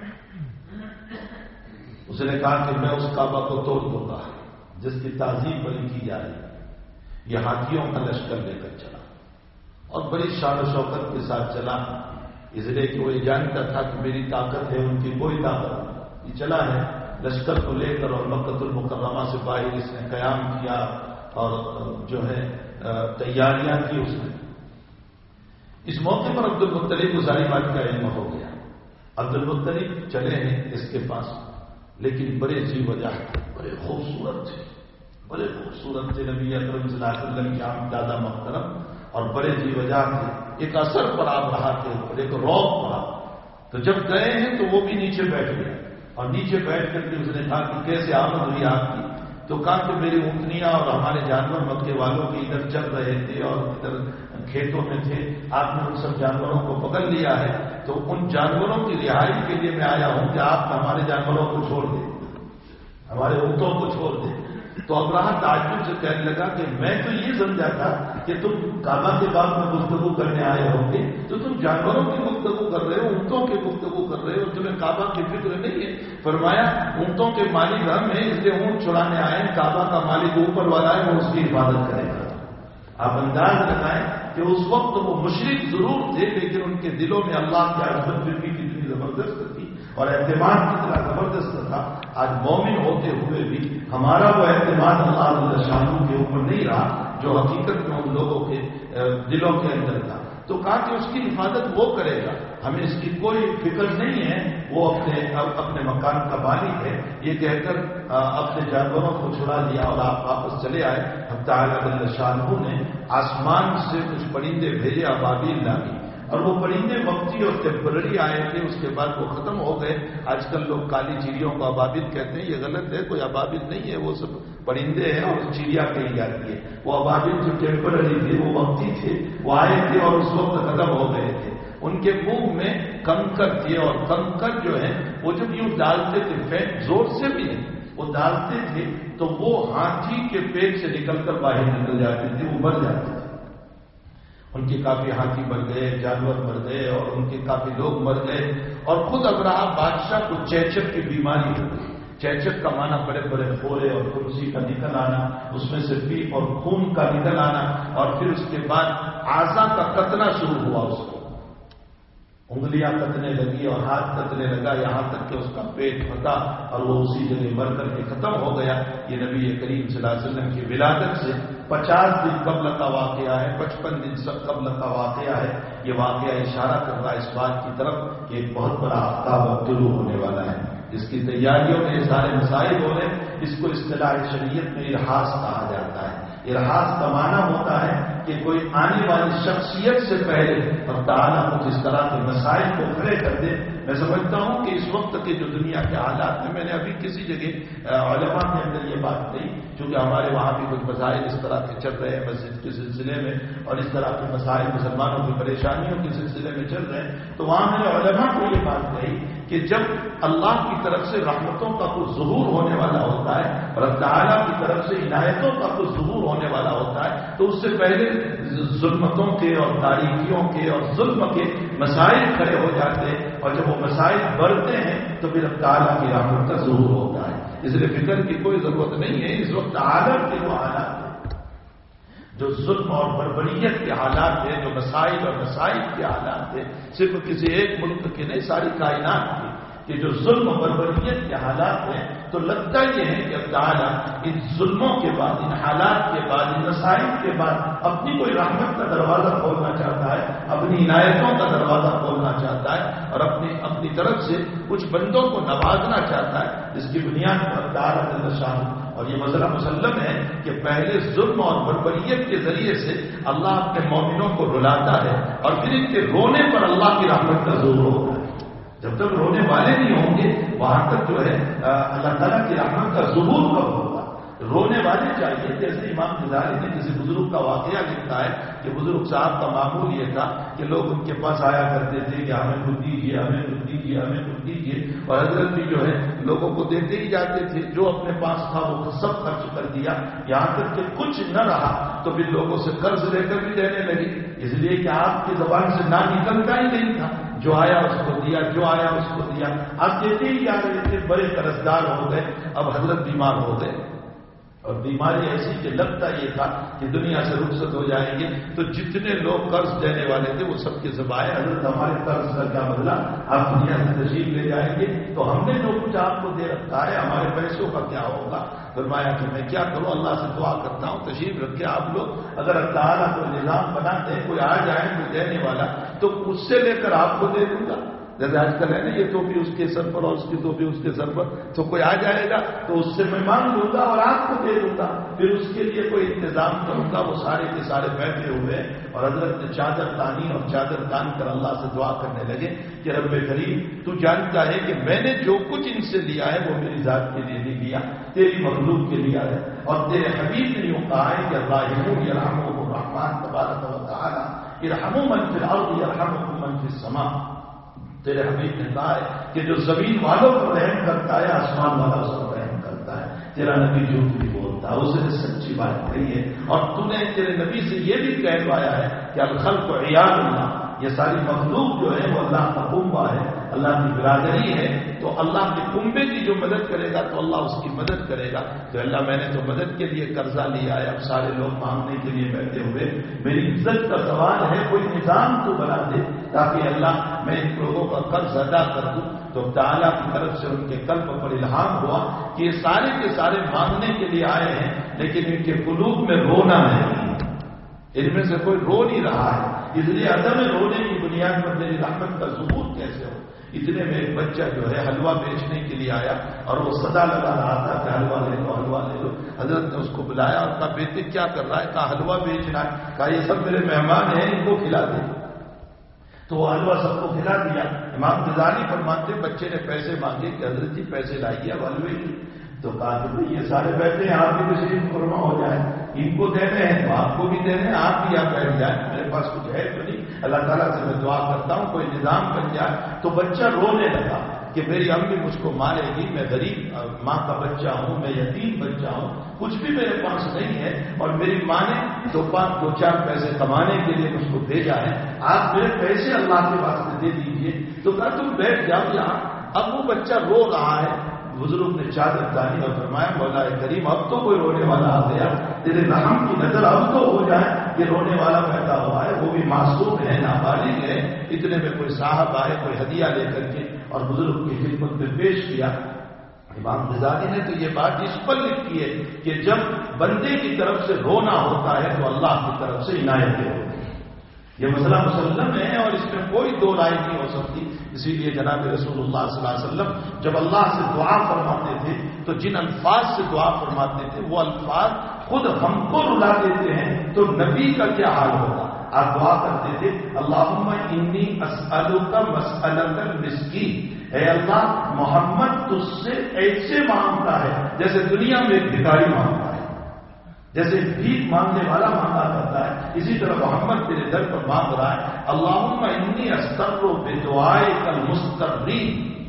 اس نے کہا کہ میں اس کعبہ کو توڑ دوں گا جس کی تعظیم بڑی کی جا رہی ہے۔ یہ ہاتھیوں کا لشکر لے کر چلا اور بڑی شان و شوکت کے ساتھ چلا، اس لیے کہ وہ یہ جانتا تھا کہ میری طاقت ہے، ان کی کوئی طاقت نہیں۔ یہ چلا ہے لشکر کو لے کر، اور مکۃ المکرمہ سے باہر اس نے قیام کیا، اور جو ہے تیاریاں کی اس نے. اس موقع پر عبد المطلب کو ساری بات کا علم ہو گیا. عبد المطلب چلے ہیں اس کے پاس، لیکن بڑے جی وجہ بڑے خوبصورت تھے، بڑے خوبصورت تھے. نبی اکرم صلی اللہ علیہ وسلم کے عام دادا محترم اور بڑے جی وجہ تھے. ایک اثر پڑا رہا کے اوپر، ایک روب پڑا. تو جب گئے ہیں تو وہ بھی نیچے بیٹھ گیا، اور نیچے بیٹھ کر کے اس نے کہا کہ کیسے آمد ہوئی آپ کی؟ تو کہا کہ میری اونٹنیاں اور ہمارے جانور مکے والوں کے ادھر چل رہے تھے اور ادھر کھیتوں میں تھے، آپ نے ان سب جانوروں کو پکڑ لیا ہے، تو ان جانوروں کی رہائی کے لیے میں آیا ہوں کہ آپ ہمارے جانوروں کو چھوڑ دیں، ہمارے اونٹوں کو چھوڑ دیں. تو ابراہ تعجب سے کہنے لگا کہ میں تو یہ سمجھا تھا کہ تم کعبہ کے بعد میں گفتگو کرنے آئے ہوں گے، تو تم جانوروں کی گفتگو کر رہے ہو، اونٹوں کی گفتگو کر رہے ہو، تمہیں کعبہ کی فکر نہیں ہے. فرمایا اونٹوں کے مالک ہم ہیں، اس لیے اونٹ چھڑانے آئے ہیں، کعبہ کا مالک اوپر والا ہے، وہ اس کی حفاظت کرے گا. آپ انداز لگائیں کہ اس وقت وہ مشرک ضرور تھے، لیکن ان کے دلوں میں اللہ کی عظمت بھی کتنی زبردست تھی اور اعتماد کتنا زبردست تھا. آج مومن ہوتے ہوئے بھی ہمارا وہ اعتماد اللہ جل شانہ کے اوپر نہیں رہا جو حقیقت میں ان لوگوں کے دلوں کے اندر تھا. تو کہا کہ اس کی حفاظت وہ کرے گا، ہمیں اس کی کوئی فکر نہیں ہے، وہ اپنے اپنے مکان کا مالک ہے. یہ کہہ کر اپنے جانوروں کو چھڑا لیا اور آپ واپس چلے آئے. اب تعالیٰ جل شانہ نے آسمان سے کچھ پرندے بھیجے، ابابیل نامی، اور وہ پرندے وقتی اور ٹیمپرری آئے تھے، اس کے بعد وہ ختم ہو گئے. آج کل لوگ کالی چڑیوں کو ابابیل کہتے ہیں، یہ غلط ہے، کوئی ابابیل نہیں ہے، وہ سب پرندے ہیں اور چڑیا کہی جاتی ہے. وہ ابابیل جو ٹیمپرری تھے، وہ وقتی تھے، وہ آئے تھے اور اس وقت ختم ہو گئے تھے. ان کے منہ میں کنکر تھے، اور کنکر جو ہے وہ جب یوں ڈالتے تھے، فین زور سے بھی نہیں، وہ ڈالتے تھے تو وہ ہاتھی کے پیٹ سے نکل کر باہر نکل جاتے تھے، وہ مر جاتے تھے. ان کے کافی ہاتھی مر گئے، جانور مر گئے، اور ان کے کافی لوگ مر گئے. اور خود ابراہ بادشاہ کو چیچک کی بیماری ہو گئی. چیچک کا معنی بڑے بڑے پھولے اور کرسی کا نکل آنا، اس میں سے پیپ اور خون کا نکل آنا، اور پھر اس کے بعد اعضاء کا کتنا شروع ہوا. اس کو انگلیاں کتنے لگی اور ہاتھ کتنے لگا، یہاں تک کہ اس کا پیٹ پھٹا اور وہ اسی جگہ مر کر کے ختم ہو گیا. یہ نبی کریم صلی اللہ علیہ وسلم کی ولادت سے پچاس دن قبل کا واقعہ ہے، پچپن دن سب قبل کا واقعہ ہے. یہ واقعہ اشارہ کر رہا ہے اس بات کی طرف کہ ایک بہت بڑا آفتاب طلوع ہونے والا ہے. اس کی تیاریوں میں یہ سارے مسائل ہو رہے ہیں. اس کو اصطلاح شریعت میں ارحاس کہا جاتا ہے. ارحاس کا معنی ہوتا ہے کہ کوئی آنے والی شخصیت سے پہلے اور تعالیٰ کچھ اس طرح کے مسائل کو کھڑے کر دے. میں سمجھتا ہوں کہ اس وقت کے جو دنیا کے حالات میں، میں نے ابھی کسی جگہ علماء کے اندر یہ بات کہی، چونکہ ہمارے وہاں بھی کچھ مسائل اس طرح کے چل رہے ہیں مسجد کے سلسلے میں، اور اس طرح کے مسائل مسلمانوں کی پریشانیوں کے سلسلے میں چل رہے ہیں. تو وہاں میں نے علماء کو یہ بات کہی کہ جب اللہ کی طرف سے رحمتوں کا کچھ ظہور ہونے والا ہوتا ہے اور تعالیٰ کی طرف سے عنایتوں کا کچھ ظہور ہونے والا ہوتا ہے، تو اس سے پہلے ظلمتوں کے اور تاریکیوں کے اور ظلم کے مسائل کھڑے ہو جاتے ہیں، اور جب وہ مسائل بڑھتے ہیں تو پھر اب تعالیٰ کی رحمت کا ظہور ہوتا ہے. اس لیے فکر کی کوئی ضرورت نہیں ہے. اس وقت عالم کے وہ حالات ہیں، جو ظلم اور بربریت کے حالات ہیں، جو مسائل اور مسائل کے حالات ہیں، صرف کسی ایک ملک کے نہیں، ساری کائنات کے کہ جو ظلم و بربریت کے حالات ہیں. تو لگتا یہ ہے کہ اب تعالیٰ ان ظلموں کے بعد، ان حالات کے بعد، ان مسائل کے بعد اپنی کوئی رحمت کا دروازہ کھولنا چاہتا ہے، اپنی عنایتوں کا دروازہ کھولنا چاہتا ہے، اور اپنی اپنی طرف سے کچھ بندوں کو نوازنا چاہتا ہے. اس کی بنیاد پر تعالیٰ جل شانہ، اور یہ مسئلہ مسلم ہے کہ پہلے ظلم اور بربریت کے ذریعے سے اللہ اپنے مومنوں کو رلاتا ہے، اور پھر ان کے رونے پر اللہ کی رحمت کا ظہور ہوتا ہے. جب تک رونے والے نہیں ہوں گے وہاں تک جو ہے اللہ تعالیٰ کی رحمت کا ظہور کب ہوگا. رونے والے چاہیے. جیسے امام غزالی نے کسی بزرگ کا واقعہ لکھا ہے کہ بزرگ صاحب کا معمول یہ تھا کہ لوگ ان کے پاس آیا کرتے تھے کہ ہمیں کچھ دیجیے، ہمیں کچھ دیجیے، ہمیں کچھ دیجیے، اور حضرت بھی جو ہے لوگوں کو دیتے ہی جاتے تھے. جو اپنے پاس تھا وہ سب خرچ کر دیا، یہاں تک کہ کچھ نہ رہا تو پھر لوگوں سے قرض لے کر بھی دینے لگے، اس لیے کہ آپ کی زبان سے نہ نکلتا ہی نہیں تھا. جو آیا اس کو دیا، جو آیا اس کو دیا، آپ دیتے ہی جا رہے تھے. بڑے قرضدار ہو گئے. اب حضرت بیمار ہو گئے. اور بیماری ایسی کہ لگتا یہ تھا کہ دنیا سے رخصت ہو جائیں گے، تو جتنے لوگ قرض دینے والے تھے وہ سب کے ذبائے حضرت ہمارے قرض کا کیا بدلا، آپ دنیا سے تشریف لے جائیں گے تو ہم نے جو کچھ آپ کو دے رکھا ہے ہمارے پیسوں کا کیا ہوگا؟ فرمایا کہ میں کیا کروں، اللہ سے دعا کرتا ہوں تشریف رکھے آپ لوگ، اگر اللہ تعالیٰ کوئی نظام بناتے ہیں، کوئی آ جائے کوئی دینے والا تو اس سے لے کر آپ کو دے دوں گا، جیسے آج کل ہے نا یہ ٹوپی اس کے سر پر اور اس کی ٹوپی اس کے سر پر، تو کوئی آ جائے گا تو اس سے میں مانگ لوں گا اور آپ کو دے دوں گا، پھر اس کے لیے کوئی انتظام کروں گا۔ وہ سارے کے سارے بیٹھے ہوئے اور حضرت نے چادر تانی اور چادر تان کر اللہ سے دعا کرنے لگے کہ رب کریم تو جانتا ہے کہ میں نے جو کچھ ان سے لیا ہے وہ میری ذات کے لیے نہیں لیا، تیری مخلوق کے لیے ہے، اور تیرے حبیب نے یوں کہا ہے کہ اللہ یرحمہ الرحمن تبارک و تعالی ارحموا من فی الارض یرحمکم من فی السماء، تیرے حبیب نے کہا ہے کہ جو زمین والوں پر رحم کرتا ہے آسمان والا اس پر رحم کرتا ہے، تیرا نبی جھوٹ نہیں بولتا، اسے نے سچی بات کہی ہے، اور تو نے تیرے نبی سے یہ بھی کہلوایا ہے کہ الخلق عیال اللہ، یہ ساری مخلوق جو ہے وہ اللہ کا کنبہ ہے، اللہ کی برادری ہے، تو اللہ کے کنبے کی جو مدد کرے گا تو اللہ اس کی مدد کرے گا۔ تو اللہ میں نے تو مدد کے لیے قرضہ لیا ہے، اب سارے لوگ مانگنے کے لیے بیٹھے ہوئے، میری عزت کا سوال ہے کوئی نظام تو بنا دے تاکہ اللہ میں ان لوگوں کا قرض ادا کر دوں۔ تو تعالیٰ کی طرف سے ان کے قلب پر الہام ہوا کہ یہ سارے کے سارے مانگنے کے لیے آئے ہیں، لیکن ان کے قلوب میں رونا نہیں، ان میں سے کوئی رو نہیں رہا ہے، اس لیے عدم رونے کی بنیاد پر میری رحمت کا ثبوت کیسے ہو؟ اتنے میں ایک بچہ جو ہے حلوہ بیچنے کے لیے آیا اور وہ صدا لگا رہا تھا کہ حلوہ لے لو حلوہ لے لو، حضرت نے اس کو بلایا اور کہا بیٹے کیا کر رہا ہے؟ کہا حلوہ بیچ رہا ہے، کہا یہ سب میرے مہمان ہیں ان کو کھلا دے، تو وہ حلوہ سب کو کھلا دیا۔ امام غزالی فرماتے بچے نے پیسے مانگے کہ حضرت جی پیسے لائیے اب حلوے کی، تو کہا کہ بھائی یہ سارے بیٹھے ہیں آپ بھی تشریف فرما ہو جائے، ان کو دینے ہیں تو آپ کو بھی دینے ہیں، آپ بھی آپ بیٹھ جائیں، میرے پاس کچھ ہے تو نہیں، اللہ تعالیٰ سے میں دعا کرتا ہوں کوئی نظام بن جائے۔ تو بچہ رونے لگا کہ میری امی مجھ کو مارے گی، میں غریب ماں کا بچہ ہوں، میں یتیم بچہ ہوں، کچھ بھی میرے پاس نہیں ہے، اور میری ماں نے دو پانچ دو چار پیسے کمانے کے لیے مجھ کو بھیجا ہے، آپ میرے پیسے اللہ کے واسطے دے دیجیے۔ تو کہا تم بیٹھ جاؤ یہاں۔ اب وہ بچہ رو رہا ہے، بزرگ نے چادر دانی اور فرمایا مولا کریم اب تو کوئی رونے والا آ گیا، تیرے رحم کی نظر اب تو ہو جائے کہ رونے والا پیدا ہوا ہے، وہ بھی معصوم ہے نابالغ ہے۔ اتنے میں کوئی صاحب آئے کوئی ہدیہ لے کر کے اور بزرگ کی خدمت میں پیش کیا۔ امام غزالی نے تو یہ بات اس پر لکھی ہے کہ جب بندے کی طرف سے رونا ہوتا ہے تو اللہ کی طرف سے عنایتیں ہوتی ہیں، یہ مسئلہ مسلم ہے اور اس میں کوئی دو رائے نہیں ہو سکتی۔ اسی لیے جناب رسول اللہ صلی اللہ علیہ وسلم جب اللہ سے دعا فرماتے تھے تو جن الفاظ سے دعا فرماتے تھے وہ الفاظ خود ہم کو رلا دیتے ہیں، تو نبی کا کیا حال ہوگا؟ آپ دعا کرتے تھے اللہم انی اسألک مسألۃ المسکین، اے اللہ محمد تجھ سے ایسے مانگتا ہے جیسے دنیا میں ایک بھکاری مانگتا ہے، جیسے بھیک مانگنے والا مانگا کرتا ہے، اسی طرح محمد تیرے در پر مانگ رہا ہے اللہم انی استر بدعائک المسترین۔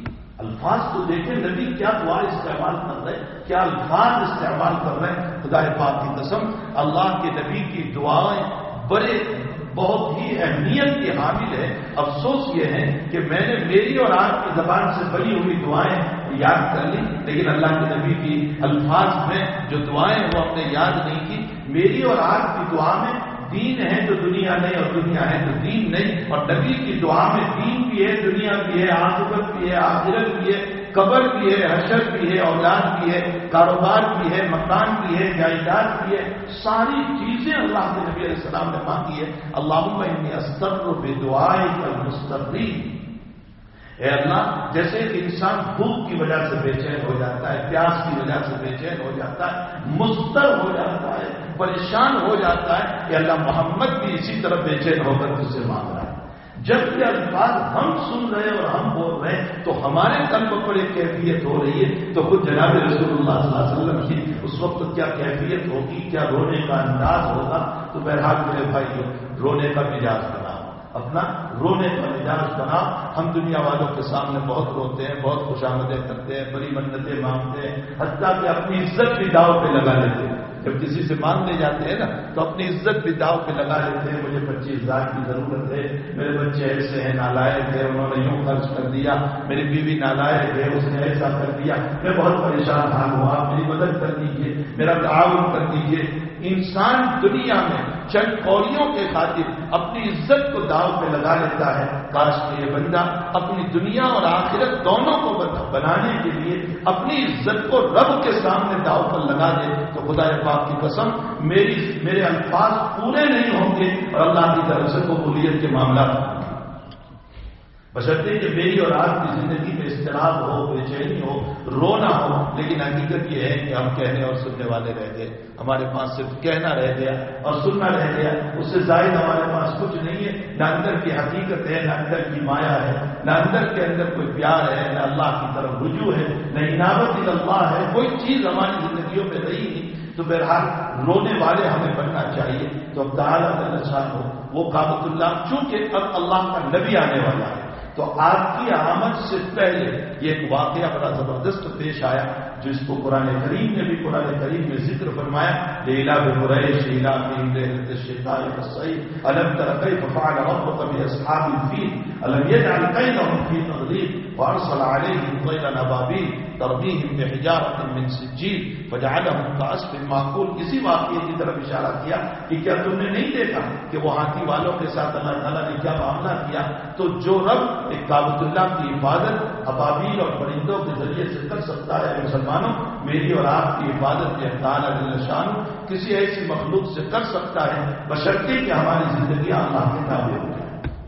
الفاظ تو دیکھیں نبی کیا دعا استعمال کر رہے، کیا الفاظ استعمال کر رہے ہیں۔ خدا پاک کی قسم اللہ کے نبی کی دعائیں بڑے بہت ہی اہمیت کی حامل ہے۔ افسوس یہ ہے کہ میں نے میری اور آپ کی زبان سے بنی ہوئی دعائیں یاد کر لی، لیکن اللہ کے نبی کی الفاظ میں جو دعائیں وہ ہم نے یاد نہیں کی۔ میری اور آپ کی دعا میں دین ہے تو دنیا نہیں، اور دنیا ہے تو دین نہیں، اور نبی کی دعا میں دین بھی ہے، دنیا بھی ہے، عاقبت بھی ہے، آخرت بھی ہے، قبر بھی ہے، حشر بھی ہے، اولاد بھی ہے، کاروبار بھی ہے، مکان بھی ہے، جائیداد بھی ہے، ساری چیزیں اللہ کے نبی علیہ السلام نے مانگی ہے۔ اللہم انی استر بدعائک المسترین، اے اللہ جیسے ایک انسان بھوک کی وجہ سے بے چین ہو جاتا ہے، پیاس کی وجہ سے بے چین ہو جاتا ہے، مضطر ہو جاتا ہے، پریشان ہو جاتا ہے، کہ اللہ محمد بھی اسی طرح بے چین ہو کر تجھ سے مانگ رہا ہے۔ جب یہ الفاظ ہم سن رہے اور ہم بول رہے ہیں تو ہمارے قلب پر ایک کیفیت ہو رہی ہے، تو خود جناب رسول اللہ صلی اللہ علیہ وسلم کی اس وقت کیا کیفیت ہوگی، کیا رونے کا انداز ہوگا۔ تو بہرحال میرے بھائی رونے کا مزاج بناؤ، اپنا رونے کا مزاج بناؤ۔ ہم دنیا والوں کے سامنے بہت روتے ہیں، بہت خوش آمدیں کرتے ہیں، بڑی منتیں مانگتے ہیں، حتیٰ کہ اپنی عزت بھی داؤ پہ لگا لیتے ہیں۔ جب کسی سے مانگنے جاتے ہیں نا تو اپنی عزت بھی داؤ پہ لگا لیتے ہیں، مجھے پچیس لاکھ کی ضرورت ہے، میرے بچے ایسے ہیں نالائق ہے، انہوں نے یوں خرچ کر دیا، میری بیوی نالائق ہے، اس نے ایسا کر دیا، میں بہت پریشان حال ہوں، آپ میری مدد کر دیجیے، میرا تعاون کر دیجیے۔ انسان دنیا میں چند کوڑیوں کے خاطر اپنی عزت کو داؤ پہ لگا لیتا ہے۔ کاش کہ یہ بندہ اپنی دنیا اور آخرت دونوں کو بنانے کے لیے اپنی عزت کو رب کے سامنے داؤ پر لگا دے تو خدا پاک کی قسم میری میرے الفاظ پورے نہیں ہوں گے اور اللہ کی طرف سے قبولیت کے معاملات بشرطے کہ میری اور آپ کی زندگی میں اضطراب ہو، بے چینی ہو، رونا ہو، لیکن حقیقت یہ ہے کہ ہم کہنے اور سننے والے رہ گئے، ہمارے پاس صرف کہنا رہ گیا اور سننا رہ گیا، اس سے زائد ہمارے پاس کچھ نہیں ہے، نہ اندر کی حقیقت ہے، نہ اندر کی مایا ہے، نہ اندر کے اندر کوئی پیار ہے، نہ اللہ کی طرف رجوع ہے، نہ انابت اللہ ہے، کوئی چیز ہماری زندگیوں میں رہی نہیں۔ تو بہرحال رونے والے ہمیں بننا چاہیے۔ تو اب تعالیٰ نشان ہو وہ کعبۃ اللہ، چونکہ اب اللہ کا نبی آنے والا ہے تو آپ کی آمد سے پہلے یہ ایک واقعہ بڑا زبردست پیش آیا جس کو قرآن کریم نے بھی قرآن کریم میں ذکر فرمایا، لیلا بقریش لیلا فیہم لیلۃ الشتاء والصیف الم تر کیف فعل ربک باصحاب الفیل الم یجعل کیدہم فی تضلیل وارسل علیہم طیرا ابابیل ترمیہم بحجارۃ من سجیل فجعلہم کعصف مأکول۔ اسی واقعے کی طرف اشارہ کیا کہ کیا تم نے نہیں دیکھا کہ وہ ہاتھی والوں کے ساتھ اللہ تعالیٰ نے کیا معاملہ کیا؟ تو جو رب ایک کعبۃ اللہ کی حفاظت ابابیل اور پرندوں کے ذریعے سے کر سکتا ہے، مسلمانوں میری اور آپ کی حفاظت یہ تعالیٰ جل شانہ کسی ایسی مخلوق سے کر سکتا ہے بشرطے کہ ہماری زندگی اللہ کے تابع ہو جائے،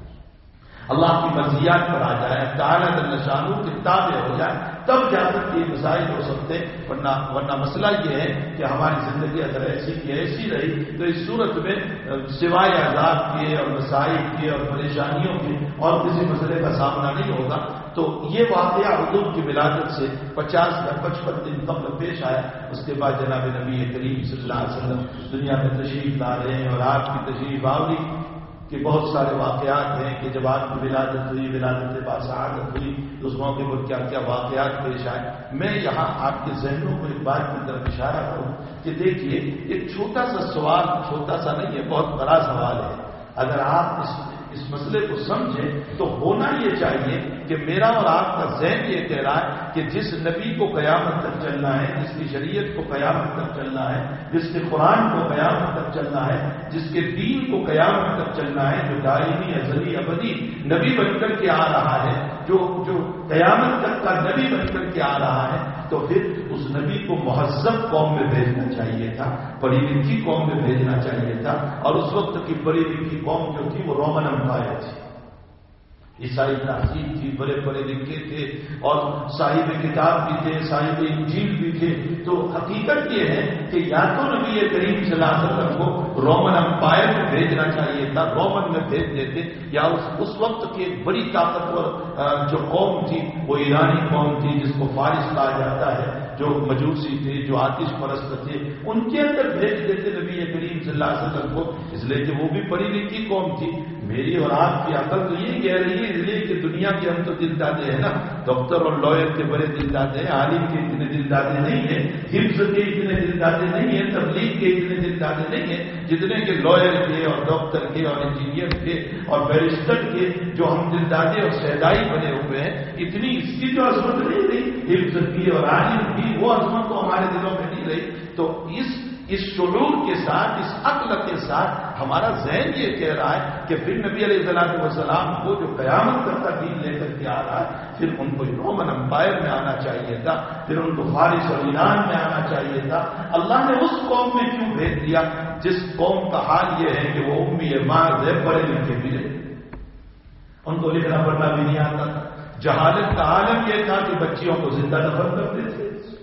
اللہ کی مرضیات پر آ جائے، تعالیٰ جل شانہ کے تابع ہو جائے، تب جا کر یہ مسائل ہو سکتے، ورنہ ورنہ مسئلہ یہ ہے کہ ہماری زندگی اگر ایسی کی ایسی رہی تو اس صورت میں سوائے عذاب کے اور مسائل کے اور پریشانیوں کے اور کسی مسئلے کا سامنا نہیں ہوگا۔ تو یہ واقعہ حضور کی ولادت سے پچاس یا پچپن دن قبل پیش آیا، اس کے بعد جناب نبی کریم صلی اللہ علیہ وسلم دنیا میں تشریف لا رہے ہیں اور آپ کی تشریف آوری کہ بہت سارے واقعات ہیں کہ جب آپ کی ولادت ہوئی، ولادت باسعادت ہوئی تو اس موقع پر کیا کیا واقعات پیش آئے۔ میں یہاں آپ کے ذہنوں کو ایک بات کی طرف اشارہ کروں کہ دیکھیے ایک چھوٹا سا سوال، چھوٹا سا نہیں ہے، بہت بڑا سوال ہے، اگر آپ اس اس مسئلے کو سمجھیں تو ہونا یہ چاہیے کہ میرا اور آپ کا ذہن یہ کہہ رہا ہے کہ جس نبی کو قیامت تک چلنا ہے، جس کی شریعت کو قیامت تک چلنا ہے، جس کے قرآن کو قیامت تک چلنا ہے، جس کے دین کو قیامت تک چلنا ہے، جو دائمی ازلی ابدی نبی بن کر کے آ رہا ہے، جو جو قیامت تک کا نبی بن کر کے آ رہا ہے، تو پھر اس نبی کو مہذب قوم میں بھیجنا چاہیے تھا، پڑھی لکھی قوم میں بھیجنا چاہیے تھا، اور اس وقت کی پڑھی لکھی قوم جو تھی وہ رومن امپائر تھی، عیسائی تہذیب تھی، بڑے پڑھے لکھے تھے اور صاحب کتاب بھی تھے، صاحب انجیل بھی تھے۔ تو حقیقت یہ ہے کہ یا تو نبی کریم صلی اللہ علیہ وسلم کو رومن امپائر میں بھیجنا چاہیے تھا، رومن میں بھیج دیتے، یا اس, اس وقت کی ایک بڑی طاقتور جو قوم تھی وہ ایرانی قوم تھی جس کو فارس کہا جاتا ہے، جو مجوسی تھے، جو آتش پرست تھے، ان کے اندر بھیج دیتے نبی کریم صلی اللہ علیہ وسلم کو، اس لیے کہ وہ بھی پڑھی لکھی قوم تھی۔ میری اور آپ کی عقل تو یہ کہہ رہی ہے اس لیے کہ دنیا کے ہم تو دل دادے ہیں نا، ڈاکٹر اور لائر کے بڑے دل دادے ہیں، عالم کے اتنے دل دادے نہیں ہیں، حفظ کے اتنے دل دادے نہیں ہیں، تبلیغ کے اتنے دل دادے نہیں ہیں جتنے کہ لائر کے اور ڈاکٹر کے اور انجینئر کے اور بیرسٹر کے جو ہم دل دادے اور شہدائی بنے ہوئے ہیں، اتنی اس کی جو عظمت نہیں رہی حفظ کی اور عالم کی، وہ عظمت تو ہمارے دلوں میں نہیں رہی۔ تو اس اس شعور کے ساتھ، اس عقل کے ساتھ ہمارا ذہن یہ کہہ رہا ہے کہ پھر نبی علیہ الصلوۃ والسلام کو جو قیامت تک کا دین لے کر کے آ رہا ہے، پھر ان کو رومن امپائر میں آنا چاہیے تھا، پھر ان کو فارس اور ایران میں آنا چاہیے تھا۔ اللہ نے اس قوم میں کیوں بھیج دیا جس قوم کا حال یہ ہے کہ وہ امی ماض ہے، پڑھے لکھے بھی رہے، ان کو لکھنا پڑھنا بھی نہیں آتا تھا۔ جہالت کا عالم یہ تھا کہ بچیوں کو زندہ دفن کرتے تھے،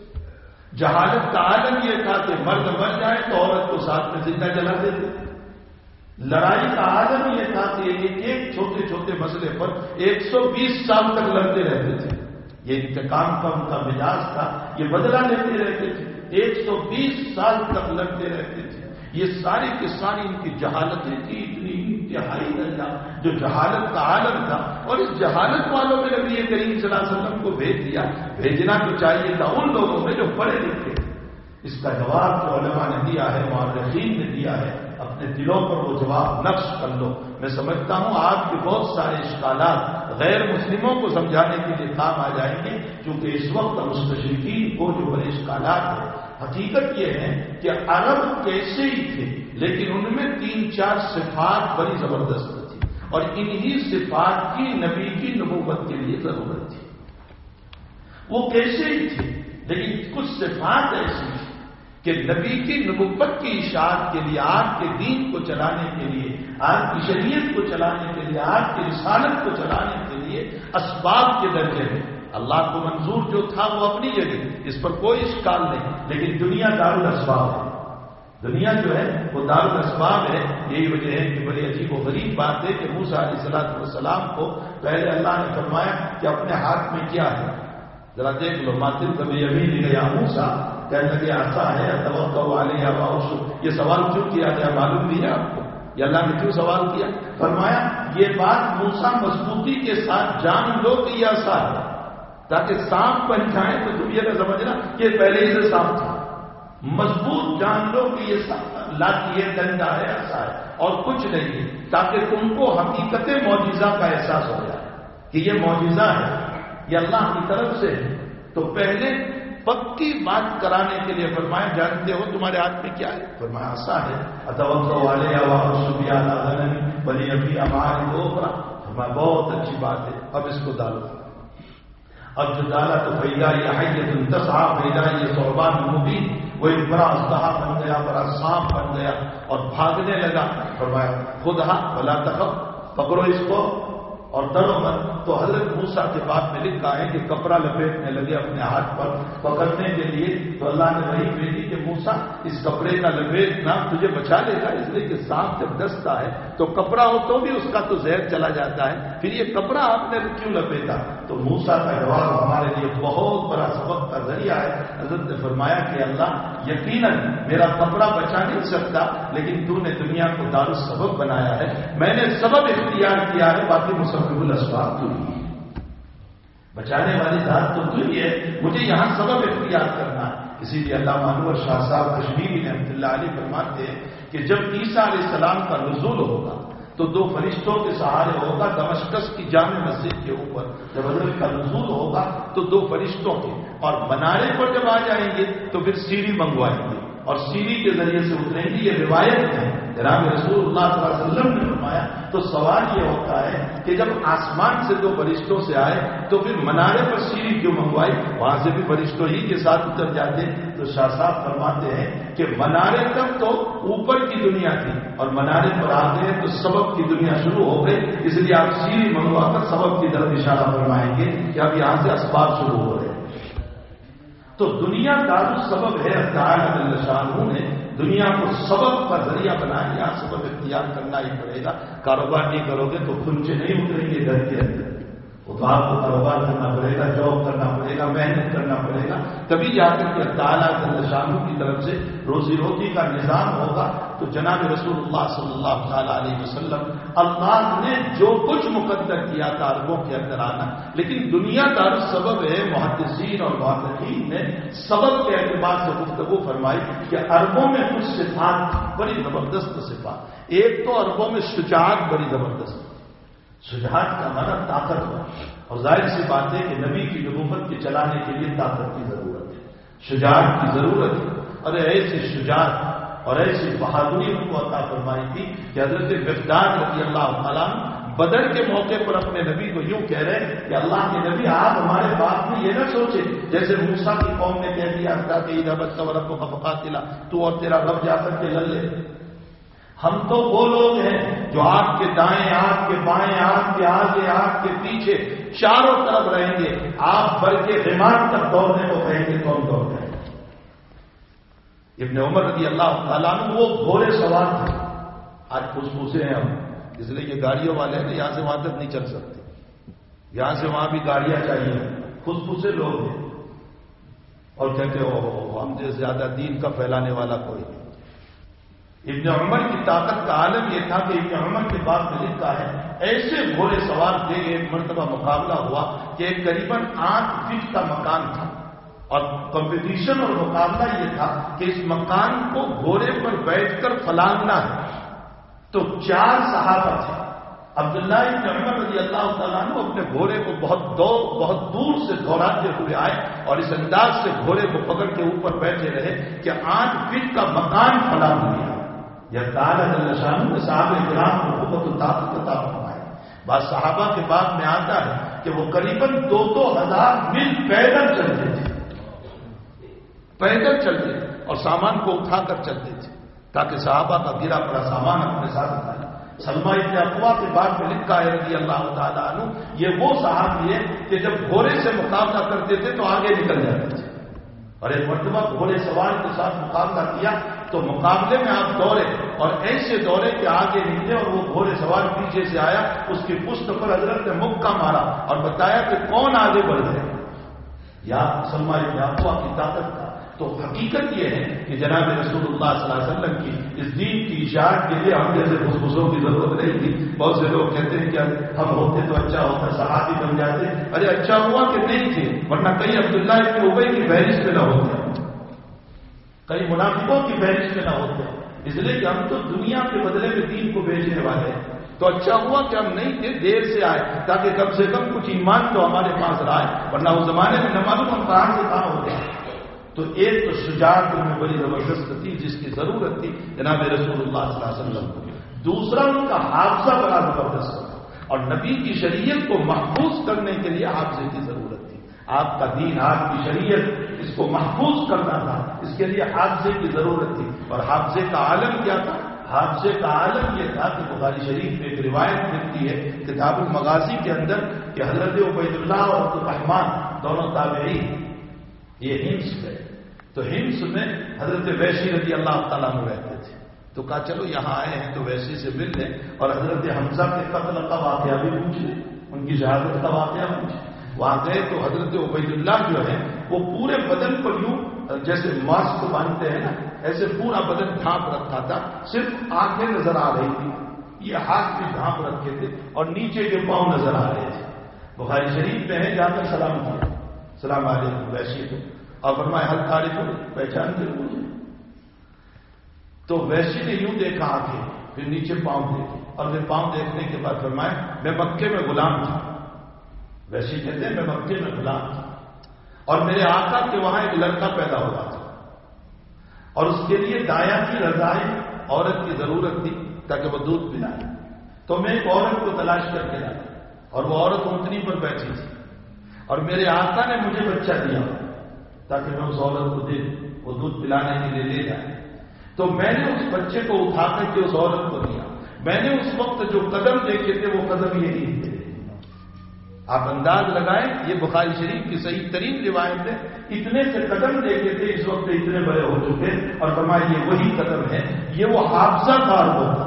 جہالت کا عالم یہ تھا کہ مرد مر جائے تو عورت کو ساتھ میں زندہ جلا دیتے، لڑائی کا عالم یہ تھا کہ ایک ایک چھوٹے چھوٹے مسئلے پر ایک سو بیس سال تک لڑتے رہتے تھے، یہ انتقام کا ان کا مزاج تھا، یہ بدلہ لیتے رہتے تھے، ایک سو بیس سال تک لڑتے رہتے تھے۔ یہ ساری کی ساری ان کی جہالتیں تھی، اتنی انتہائی درجہ جو جہالت کا عالم تھا، اور اس جہالت والوں میں نبی کریم صلی اللہ علیہ وسلم کو بھیج دیا۔ بھیجنا تو چاہیے تھا ان لوگوں میں جو پڑھے لکھے، اس کا جواب جو علماء نے دیا ہے، مؤرخین نے دیا ہے، اپنے دلوں پر وہ جواب نقش کر لو۔ میں سمجھتا ہوں آج کے بہت سارے اشکالات غیر مسلموں کو سمجھانے کے لیے کام آ جائیں گے، کیونکہ اس وقت مستشرقین کو جو بڑے اشکالات ہیں، حقیقت یہ ہے کہ عرب کیسے ہی تھے لیکن ان میں تین چار صفات بڑی زبردست تھی، اور انہی صفات کی نبی کی نبوت کے لیے ضرورت تھی۔ وہ کیسے ہی تھے لیکن کچھ صفات ایسی تھی کہ نبی کی نبوت کی اشاعت کے لیے، آپ کے دین کو چلانے کے لیے، آپ کی شریعت کو چلانے کے لیے، آپ کی رسالت کو چلانے کے لیے اسباب کے درجے میں اللہ کو منظور جو تھا وہ اپنی جگہ، اس پر کوئی اشکال نہیں، لیکن دنیا دار الاسباب ہے۔ دنیا جو ہے وہ دار الاسباب ہے۔ یہی وجہ ہے کہ بڑی عجیب و غریب بات ہے کہ موسیٰ علیہ الصلوۃ والسلام کو پہلے اللہ نے فرمایا کہ اپنے ہاتھ میں کیا ہے، ذرا دیکھ لو، ماتل کبھی ابھی نہیں گیا موسیٰ، کہنے لگے ایسا ہے توقع علیہ واؤشو۔ یہ سوال کیوں کیا گیا معلوم بھی ہے آپ کو؟ یہ اللہ نے کیوں سوال کیا؟ فرمایا یہ بات موسیٰ مضبوطی کے ساتھ جان لو کہ یہ ایسا ہے، تاکہ سانپ بن جائیں تو تم یہ نہ سمجھنا کہ پہلے ہی سے سانپ تھا۔ مضبوط جان لو کہ یہ لاٹھی ہے، ڈنڈا ہے، ایسا ہے اور کچھ نہیں ہے، تاکہ تم کو حقیقت معجزہ کا احساس ہو جائے کہ یہ معجزہ ہے، یہ اللہ کی طرف سے ہے۔ تو پہلے پکی بات کرانے کے لیے فرمایا جانتے ہو تمہارے ہاتھ میں کیا ہے؟ فرمایا ایسا ہے اتوقع والے بلی ابھی ہمارے اوپر۔ فرمایا بہت اچھی بات ہے، اب اس کو ڈالو۔ اب جو ڈالا تو فیدا یہ حیۃ تسعیٰ، فیدا یہ ثعبان مبین، وہ ایک بڑا اژدہا بن گیا، بڑا سانپ بن گیا اور بھاگنے لگا۔ فرمایا خودھا ولا تخف، پکڑو اس کو اور ڈرو مت۔ تو حضرت موسیٰ کے بات میں لکھا ہے کہ کپڑا لپیٹنے لگے اپنے ہاتھ پر پکڑنے کے لیے، تو اللہ نے وہی بھیجی کہ موسیٰ اس کپڑے کا لپیٹنا تجھے بچا لے گا، اس لیے کہ سانپ جب ڈستا ہے تو کپڑا ہو تو بھی اس کا تو زہر چلا جاتا ہے، پھر یہ کپڑا آپ نے کیوں لپیٹا؟ تو موسیٰ کا جواب ہمارے لیے بہت بڑا سبق کا ذریعہ ہے۔ حضرت نے فرمایا کہ اللہ یقیناً میرا کپڑا بچا نہیں سکتا، لیکن تو نے دنیا کو دارالسبب بنایا ہے، میں نے سبب اختیار کیا ہے، باقی مسبب الاسباب تو ہی ہے، بچانے والی ذات تو تو ہی ہے، مجھے یہاں سبب اختیار کرنا ہے۔ اسی لیے اللہ مانور شاہ صاحب کشمیری رحمۃ اللہ علیہ فرماتے ہیں کہ جب عیسیٰ علیہ السلام کا نزول ہوگا تو دو فرشتوں کے سہارے ہوگا دمشقس کی جامع مسجد کے اوپر، جب حضرت کا نزول ہوگا تو دو فرشتوں کے، اور منارے پر جب آ جائیں گے تو پھر سیڑھی منگوائیں گے اور سیڑھی کے ذریعے سے اتریں گے۔ یہ روایت ہے، جناب رسول اللہ صلی اللہ علیہ وسلم نے فرمایا۔ تو سوال یہ ہوتا ہے کہ جب آسمان سے دو فرشتوں سے آئے تو پھر منارے پر سیڑھی کیوں منگوائی؟ وہاں سے بھی فرشتوں ہی کے ساتھ اتر جاتے۔ تو شاہ صاحب فرماتے ہیں کہ منارے تک تو اوپر کی دنیا تھی اور منارے پر آ گئے تو سبب کی دنیا شروع ہو گئی، اس لیے آپ سیڑھی منگوا کر سبب کی طرف اشارہ فرمائیں گے کہ اب یہاں سے اسباب شروع ہو رہے ہیں۔ تو دنیا دار السبب ہے، تعالی جل شانہ نے دنیا کو سبب کا ذریعہ بنایا، یہاں سبب اختیار کرنا ہی پڑے گا۔ کاروبار نہیں کرو گے تو کھنچے نہیں اتریں گے گھر کے اندر، وہ تو آپ کو کاروبار کرنا پڑے گا، جاب کرنا پڑے گا، محنت کرنا پڑے گا، تبھی جا کر کے تعالیٰ جل شانہ کی طرف سے روزی روٹی کا نظام ہوگا۔ تو جناب رسول اللہ صلی اللہ تعالیٰ علیہ وسلم، اللہ نے جو کچھ مقدر کیا تھا عربوں کے اندر آنا، لیکن دنیا دار سبب ہے۔ محدثین اور محققین نے سبب کے اعتبار سے گفتگو فرمائی کہ عربوں میں کچھ صفات بڑی زبردست صفات۔ ایک تو عربوں میں شجاعت بڑی زبردست، شجاعت کا معنی طاقت ہو، اور ظاہر سی بات ہے کہ نبی کی نبوت کے چلانے کے لیے طاقت کی ضرورت ہے، شجاعت کی ضرورت ہے۔ اور ایسی شجاعت اور ایسی بہادری ان کو عطا فرمائی تھی کہ حضرت مقداد رضی اللہ تعالیٰ بدر کے موقع پر اپنے نبی کو یوں کہہ رہے کہ اللہ کے نبی آپ ہمارے بات میں یہ نہ سوچے جیسے موسیٰ کی قوم نے کہہ دیا کہ اذا بس ربک فقاتلا، تو اور تیرا رب جا کر کے لڑ لے۔ ہم تو وہ لوگ ہیں جو آپ کے دائیں، آپ کے بائیں، آپ کے آگے، آپ کے پیچھے چاروں طرف رہیں گے، آپ بر کے غمار تک دوڑنے کو کہیں گے تو ہم دوڑ جائیں گے۔ ابن عمر رضی اللہ تعالیٰ عنہ وہ گھوڑے سوار تھے، آج پھوس پھوسے ہیں ہم، اس لیے یہ گاڑیوں والے ہیں یہاں سے وہاں تک نہیں چل سکتے، یہاں سے وہاں بھی گاڑیاں چاہیے، پھوس پھوسے لوگ ہیں اور کہتے ہو ہم سے زیادہ دین کا پھیلانے والا کوئی نہیں۔ ابن عمر کی طاقت کا عالم یہ تھا کہ ابن عمر کے بعد میں لکھا ہے ایسے گھوڑے سوار تھے، ایک مرتبہ مقابلہ ہوا کہ ایک قریباً آٹھ فٹ کا مکان تھا اور کمپٹیشن اور مقابلہ یہ تھا کہ اس مکان کو گھوڑے پر بیٹھ کر پھلانگنا ہے. تو چار صحابہ تھے. عبداللہ بن عمر رضی اللہ تعالیٰ عنہ اپنے گھوڑے کو بہت دو بہت دور سے دوڑاتے ہوئے آئے اور اس انداز سے گھوڑے کو پکڑ کے اوپر بیٹھے رہے کہ آٹھ فٹ کا مکان پھلانگ دیا. یہ تعالیٰ جل شانہ صحابہ کرام کو قوت و طاقت عطا فرمائے. بعض صحابہ کے بعد میں آتا ہے کہ وہ قریباً دو دو ہزار میل پیدل چلتے تھے پیدل چلتے تھے اور سامان کو اٹھا کر چلتے تھے تاکہ صحابہ کا گرا پڑا سامان اپنے ساتھ اٹھائے. سلمہ ابن اقوا کے بعد میں لکھا ہے رضی اللہ تعالیٰ عنہ یہ وہ صحابی ہے کہ جب گھوڑے سے مقابلہ کرتے تھے تو آگے نکل جاتے تھے. اور ایک مرتبہ گھوڑے سوار کے ساتھ مقابلہ کیا تو مقابلے میں آپ دوڑے اور ایسے دوڑے کہ آگے نکلے اور وہ گھوڑے سوار پیچھے سے آیا, اس کی پشت پر حضرت نے مکہ مارا اور بتایا کہ کون آگے بڑھ گئے. یا سلمہ ابن اقوا کی طاقت کا تو حقیقت یہ ہے کہ جناب رسول اللہ صلی اللہ علیہ وسلم کی اس دین کی اشاعت کے لیے ہم جیسے بزرگوں کی ضرورت نہیں تھی. بہت سے لوگ کہتے ہیں کہ ہم ہوتے تو اچھا ہوتا, صحابی بن جاتے. ارے اچھا ہوا کہ نہیں تھے, ورنہ کئی عبداللہ ابن ابی کی فہرست میں نہ ہوتے, کئی منافقوں کی فہرست میں نہ ہوتے. اس لیے کہ ہم تو دنیا کے بدلے میں دین کو بیچنے والے ہیں. تو اچھا ہوا کہ ہم نہیں تھے, دیر سے آئے تاکہ کم سے کم کچھ ایمان تو ہمارے پاس رہا ہے, ورنہ اس زمانے میں نہ معلوم ہم کہاں سے کہاں ہو گئے. تو ایک تو شجاعت ان میں بڑی زبردست تھی جس کی ضرورت تھی جناب رسول اللہ صلی اللہ علیہ وسلم کو. دوسرا ان کا حافظہ بڑا زبردست تھا اور نبی کی شریعت کو محفوظ کرنے کے لیے حافظے کی ضرورت تھی. آپ کا دین, آپ کی شریعت, اس کو محفوظ کرنا تھا, اس کے لیے حافظے کی ضرورت تھی. اور حافظے کا عالم کیا تھا؟ حافظے کا عالم یہ تھا کہ بخاری شریف میں ایک روایت ملتی ہے کتاب المغازی کے اندر کہ حضرت عبید اللہ اور عبد الرحمن دونوں تابعین یہ ہمس گئے. تو ہمس میں حضرت ویشی رضی اللہ تعالیٰ عنہ رہتے تھے. تو کہا چلو یہاں آئے ہیں تو ویشی سے مل لیں اور حضرت حمزہ کے قتل کا واقعہ بھی پوچھ لیں, ان کی شہادت کا واقعہ پوچھ. وہاں گئے تو حضرت عبید اللہ جو ہے وہ پورے بدن پر یوں جیسے ماسک کو باندھتے ہیں نا, ایسے پورا بدن ڈھانپ رکھا تھا, صرف آنکھیں نظر آ رہی تھی, یہ ہاتھ بھی ڈھانپ رکھے تھے اور نیچے کے پاؤں نظر آ رہے تھے. بخاری شریف میں ہے, جا کر سلام کیا, سلام علیکم ویشی کو, اور فرمایا حل تعریف پہچان کے مجھے. تو ویشی نے یوں دیکھا آنکھیں, پھر نیچے پاؤں دیکھے اور پھر پاؤں دیکھنے کے بعد فرمایا میں مکے میں غلام تھا. ویشی کہتے ہیں میں مکے میں غلام تھا اور میرے آقا کے وہاں ایک لڑکا پیدا ہوا تھا اور اس کے لیے دایا کی رضائی عورت کی ضرورت تھی تاکہ وہ دودھ پلائے. تو میں ایک عورت کو تلاش کر کے لایا اور وہ عورت اونٹنی پر بیٹھی تھی اور میرے آقا نے مجھے بچہ دیا تاکہ میں اس عورت کو دے وہ دودھ پلانے کے لیے لے جائے. تو میں نے اس بچے کو اٹھا کر کے اس عورت کو دیا. میں نے اس وقت جو قدم دیکھے تھے وہ قدم یہی تھے. آپ انداز لگائیں, یہ بخاری شریف کی صحیح ترین روایت ہے. اتنے سے قدم دیکھے تھے, اس وقت اتنے بڑے ہو چکے اور فرمایا یہ وہی قدم ہے, یہ وہ حافظہ کار ہوتا,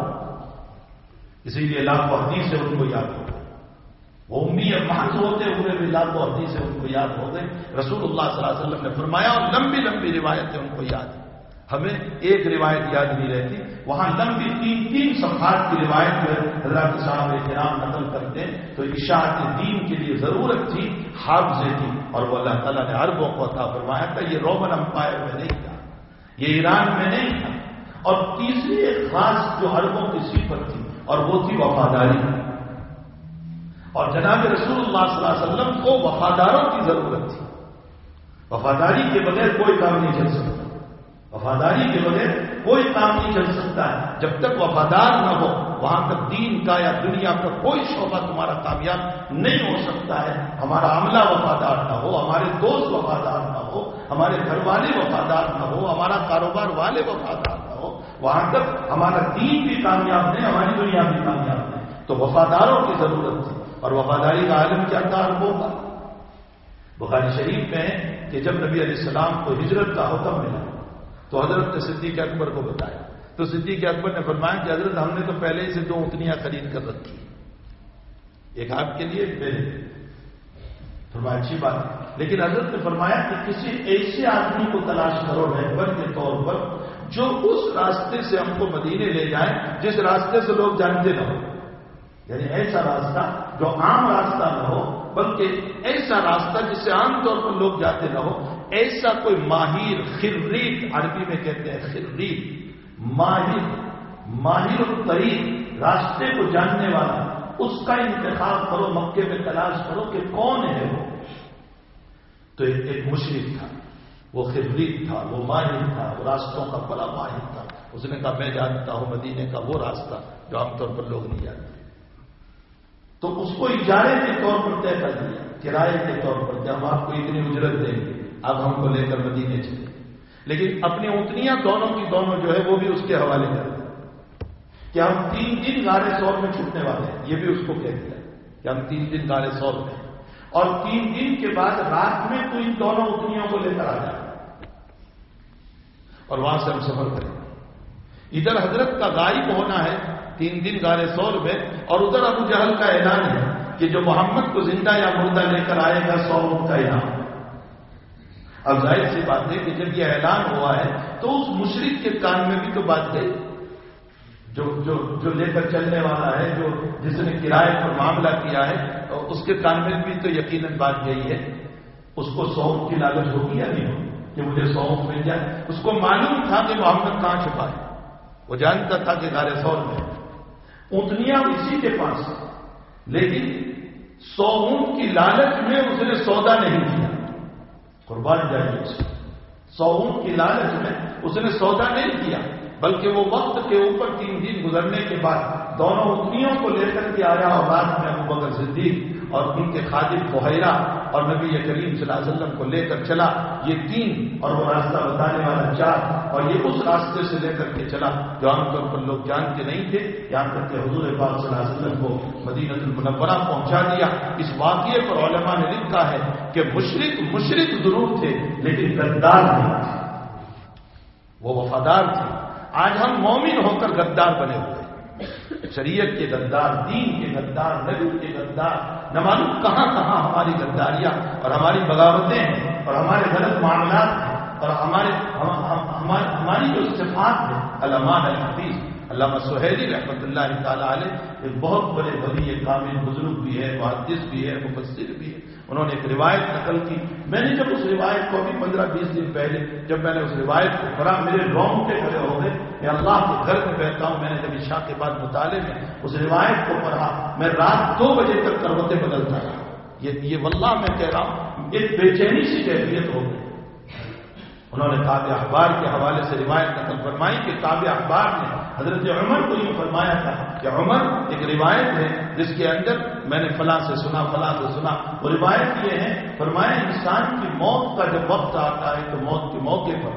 اسی لیے لاکھوں حدیث سے ان کو یاد ہوتا. وہ امی محض ہوتے ہوئے بھی لاکھوں حدیث سے ان کو یاد ہو گئے. رسول اللہ صلی اللہ علیہ وسلم نے فرمایا, اور لمبی لمبی روایتیں ان کو یاد ہیں. ہمیں ایک روایت یاد نہیں رہتی, وہاں لمبی تین تین صفحات کی روایت جو ہے حضرات صاحب کرام نقل کرتے ہیں. تو اشاعت دین کے لیے ضرورت تھی حافظے کی, اور وہ اللہ تعالیٰ نے عربوں کو عطا فرمایا تھا. یہ رومن امپائر میں نہیں تھا, یہ ایران میں نہیں تھا. اور تیسری ایک خاص جو عربوں کی صفت تھی اور وہ تھی وفاداری. اور جناب رسول اللہ صلی اللہ علیہ وسلم کو وفاداروں کی ضرورت تھی. وفاداری کے بغیر کوئی کام نہیں چل سکتا, وفاداری کے بغیر کوئی کام نہیں چل سکتا ہے. جب تک وفادار نہ ہو وہاں تک دین کا یا دنیا کا کوئی شعبہ تمہارا کامیاب نہیں ہو سکتا ہے. ہمارا عملہ وفادار نہ ہو, ہمارے دوست وفادار نہ ہو, ہمارے گھر والے وفادار نہ ہو, ہمارا کاروبار والے وفادار نہ ہو, وہاں تک ہمارا دین بھی کامیاب نہیں, ہماری دنیا بھی کامیاب نہیں. تو وفاداروں کی ضرورت تھی. اور وفاداری کا عالم کیا تھا عربوں کا؟ بخاری شریف میں ہے کہ جب نبی علیہ السلام کو ہجرت کا حکم ملا تو حضرت نے صدیق اکبر کو بتایا. تو صدیق اکبر نے فرمایا کہ حضرت ہم نے تو پہلے ہی سے دو اونٹنیاں خرید کر رکھی, ایک آپ کے لیے ایک میرے لیے. فرمایا اچھی بات ہے, لیکن حضرت نے فرمایا کہ کسی ایسے آدمی کو تلاش کرو رہبر کے طور پر جو اس راستے سے ہم کو مدینے لے جائے جس راستے سے لوگ جانتے نہ ہو. یعنی ایسا راستہ جو عام راستہ نہ ہو بلکہ ایسا راستہ جس سے عام طور پر لوگ جاتے نہ ہو, ایسا کوئی ماہر خرید، عربی میں کہتے ہیں خرید، ماہر ماہر الطریق، راستے کو جاننے والا، اس کا انتخاب کرو، مکے میں تلاش کرو کہ کون ہے وہ. تو ایک مشرک تھا، وہ خرید تھا، وہ ماہر تھا، وہ راستوں کا بڑا ماہر تھا. اس نے کہا میں جانتا ہوں مدینے کا وہ راستہ جو عام طور پر لوگ نہیں جانتے. تو اس کو اجارے کے طور پر طے کر دیا، کرائے کے طور پر کہ ہم آپ کو اتنی اجرت دیں گے، اب ہم کو لے کر مدینے چلے. لیکن اپنی اونٹنیاں دونوں کی دونوں جو ہے وہ بھی اس کے حوالے کر دیں کہ ہم تین دن غار ثور میں چھوٹنے والے ہیں. یہ بھی اس کو کہہ دیا کہ ہم تین دن غار ثور میں ہیں، اور تین دن کے بعد رات میں تو ان دونوں اونٹنیوں کو لے کر آ جائے اور وہاں سے ہم سفر کریں. ادھر حضرت کا غائب ہونا ہے تین دن غار ثور میں، اور ادھر ابو جہل کا اعلان ہے کہ جو محمد کو زندہ یا مردہ لے کر آئے گا سو اونٹ کا انعام. اب ظاہر سی بات ہے کہ جب یہ اعلان ہوا ہے تو اس مشرک کے کان میں بھی تو بات گئی، جو جو جو لے کر چلنے والا ہے، جو جس نے کرائے پر معاملہ کیا ہے، اس کے کان میں بھی تو یقیناً بات گئی ہے. اس کو سو اونٹ کی لالچ ہوگی یا نہیں ہوگی کہ مجھے سو اونٹ مل جائے؟ اس کو معلوم تھا کہ محمد کہاں چھپا ہے، وہ جانتا تھا کہ غار ثور میں اونٹنیاں اسی کے پاس، لیکن سو اونٹ کی لالچ میں اس نے سودا نہیں کیا. قربان جائیے، سو اونٹ کی لالچ میں اس نے سودا نہیں کیا، بلکہ وہ وقت کے اوپر تین دن گزرنے کے بعد دونوں اونٹنیوں کو لے کر کے آیا، اور رات میں ابو بکر صدیق اور ان کے خادم بحیرہ اور نبی کریم صلی اللہ علیہ وسلم کو لے کر چلا. یہ تین اور وہ راستہ بتانے والا چار، اور یہ اس راستے سے لے کر کے چلا جو عام طور پر لوگ جانتے نہیں تھے، یہاں تک کہ حضور پاک صلی اللہ علیہ وسلم کو مدینہ المنورہ پہنچا دیا. اس واقعے پر علماء نے لکھا ہے کہ مشرک مشرک ضرور تھے لیکن غدار نہیں تھے، وہ وفادار تھے. آج ہم مومن ہو کر غدار بنے ہوئے، شریعت کے غدار، دین کے غدار، نبی کے غدار. نہ معلوم کہاں کہاں ہماری غداریاں اور ہماری بغاوتیں ہیں اور ہمارے غلط معاملات ہیں اور ہمارے ہماری جو صفات ہیں. علامہ الحدیث علامہ سہیلی رحمۃ اللہ تعالیٰ علیہ ایک بہت بڑے ولی کامل بزرگ بھی ہے، محدث بھی ہے، مفسر بھی ہے. انہوں نے ایک روایت نقل کی. میں نے جب اس روایت کو بھی پندرہ بیس دن پہلے جب میں نے اس روایت کو پڑھا، میرے رونگٹے کھڑے ہو گئے. میں اللہ کے گھر میں بیٹھتا ہوں، میں نے جب عشاء کے بعد مطالعے میں اس روایت کو پڑھا، میں رات دو بجے تک کروٹیں بدلتا رہا. یہ یہ واللہ میں کہہ رہا ہوں ایک بے چینی سی کیفیت ہو گئی. انہوں نے کعب احبار کے حوالے سے روایت نقل فرمائی کہ کعب احبار نے حضرت عمر کو یوں فرمایا تھا کہ عمر، ایک روایت ہے جس کے اندر میں نے فلاں سے سنا فلاں سے سنا. وہ روایت یہ ہے، فرمایا انسان کی موت کا جب وقت آتا ہے تو موت کے موقع پر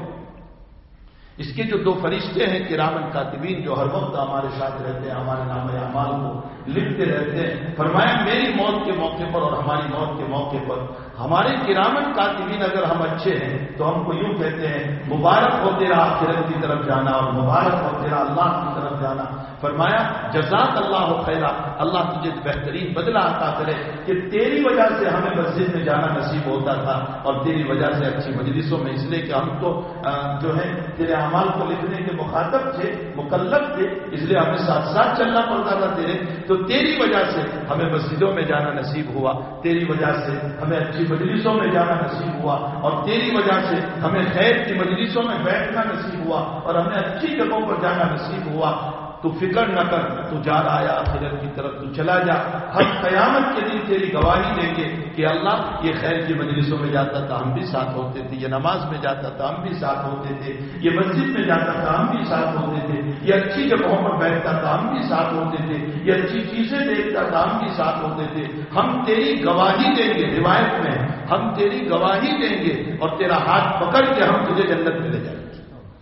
اس کے جو دو فرشتے ہیں کرامن کاتبین، جو ہر وقت ہمارے ساتھ رہتے ہیں، ہمارے نام اعمال کو لکھتے رہتے ہیں، فرمایا میری موت کے موقع پر اور ہماری موت کے موقع پر ہمارے کرامن کاتبین اگر ہم اچھے ہیں تو ہم کو یوں کہتے ہیں مبارک ہو تیرا آخرت کی طرف جانا اور مبارک ہو تیرا اللہ کی طرف جانا. فرمایا جزاک اللہ خیرا، اللہ تجھے بہترین بدلہ عطا کرے کہ تیری وجہ سے ہمیں مسجد میں جانا نصیب ہوتا تھا اور تیری وجہ سے اچھی مجلسوں میں، اس لیے کہ ہم تو جو ہے تیرے اعمال کو لکھنے کے مخاطب تھے، مکلف تھے، اس لیے ہمیں ساتھ ساتھ چلنا پڑتا تھا تیرے. تو تیری وجہ سے ہمیں مسجدوں میں جانا نصیب ہوا، تیری وجہ سے ہمیں اچھی مجلسوں میں جانا نصیب ہوا، اور تیری وجہ سے ہمیں خیر کی مجلسوں میں بیٹھنا نصیب ہوا اور ہمیں اچھی جگہوں پر جانا نصیب ہوا. تو فکر نہ کر، تو جا رہا ہے آخرت کی طرف، تو چلا جا. ہم قیامت کے دن تیری گواہی دیں گے کہ اللہ یہ خیر کی مجلسوں میں جاتا تھا ہم بھی ساتھ ہوتے تھے، یہ نماز میں جاتا تھا ہم بھی ساتھ ہوتے تھے، یہ مسجد میں جاتا تھا ہم بھی ساتھ ہوتے تھے، یہ اچھی جگہوں پر بیٹھتا تھا ہم بھی ساتھ ہوتے تھے، یہ اچھی چیزیں دیکھتا تھا ہم بھی ساتھ ہوتے تھے. ہم تیری گواہی دیں گے، روایت میں ہم تیری گواہی دیں گے اور تیرا ہاتھ پکڑ کے ہم تجھے جنت میں لے جائیں گے.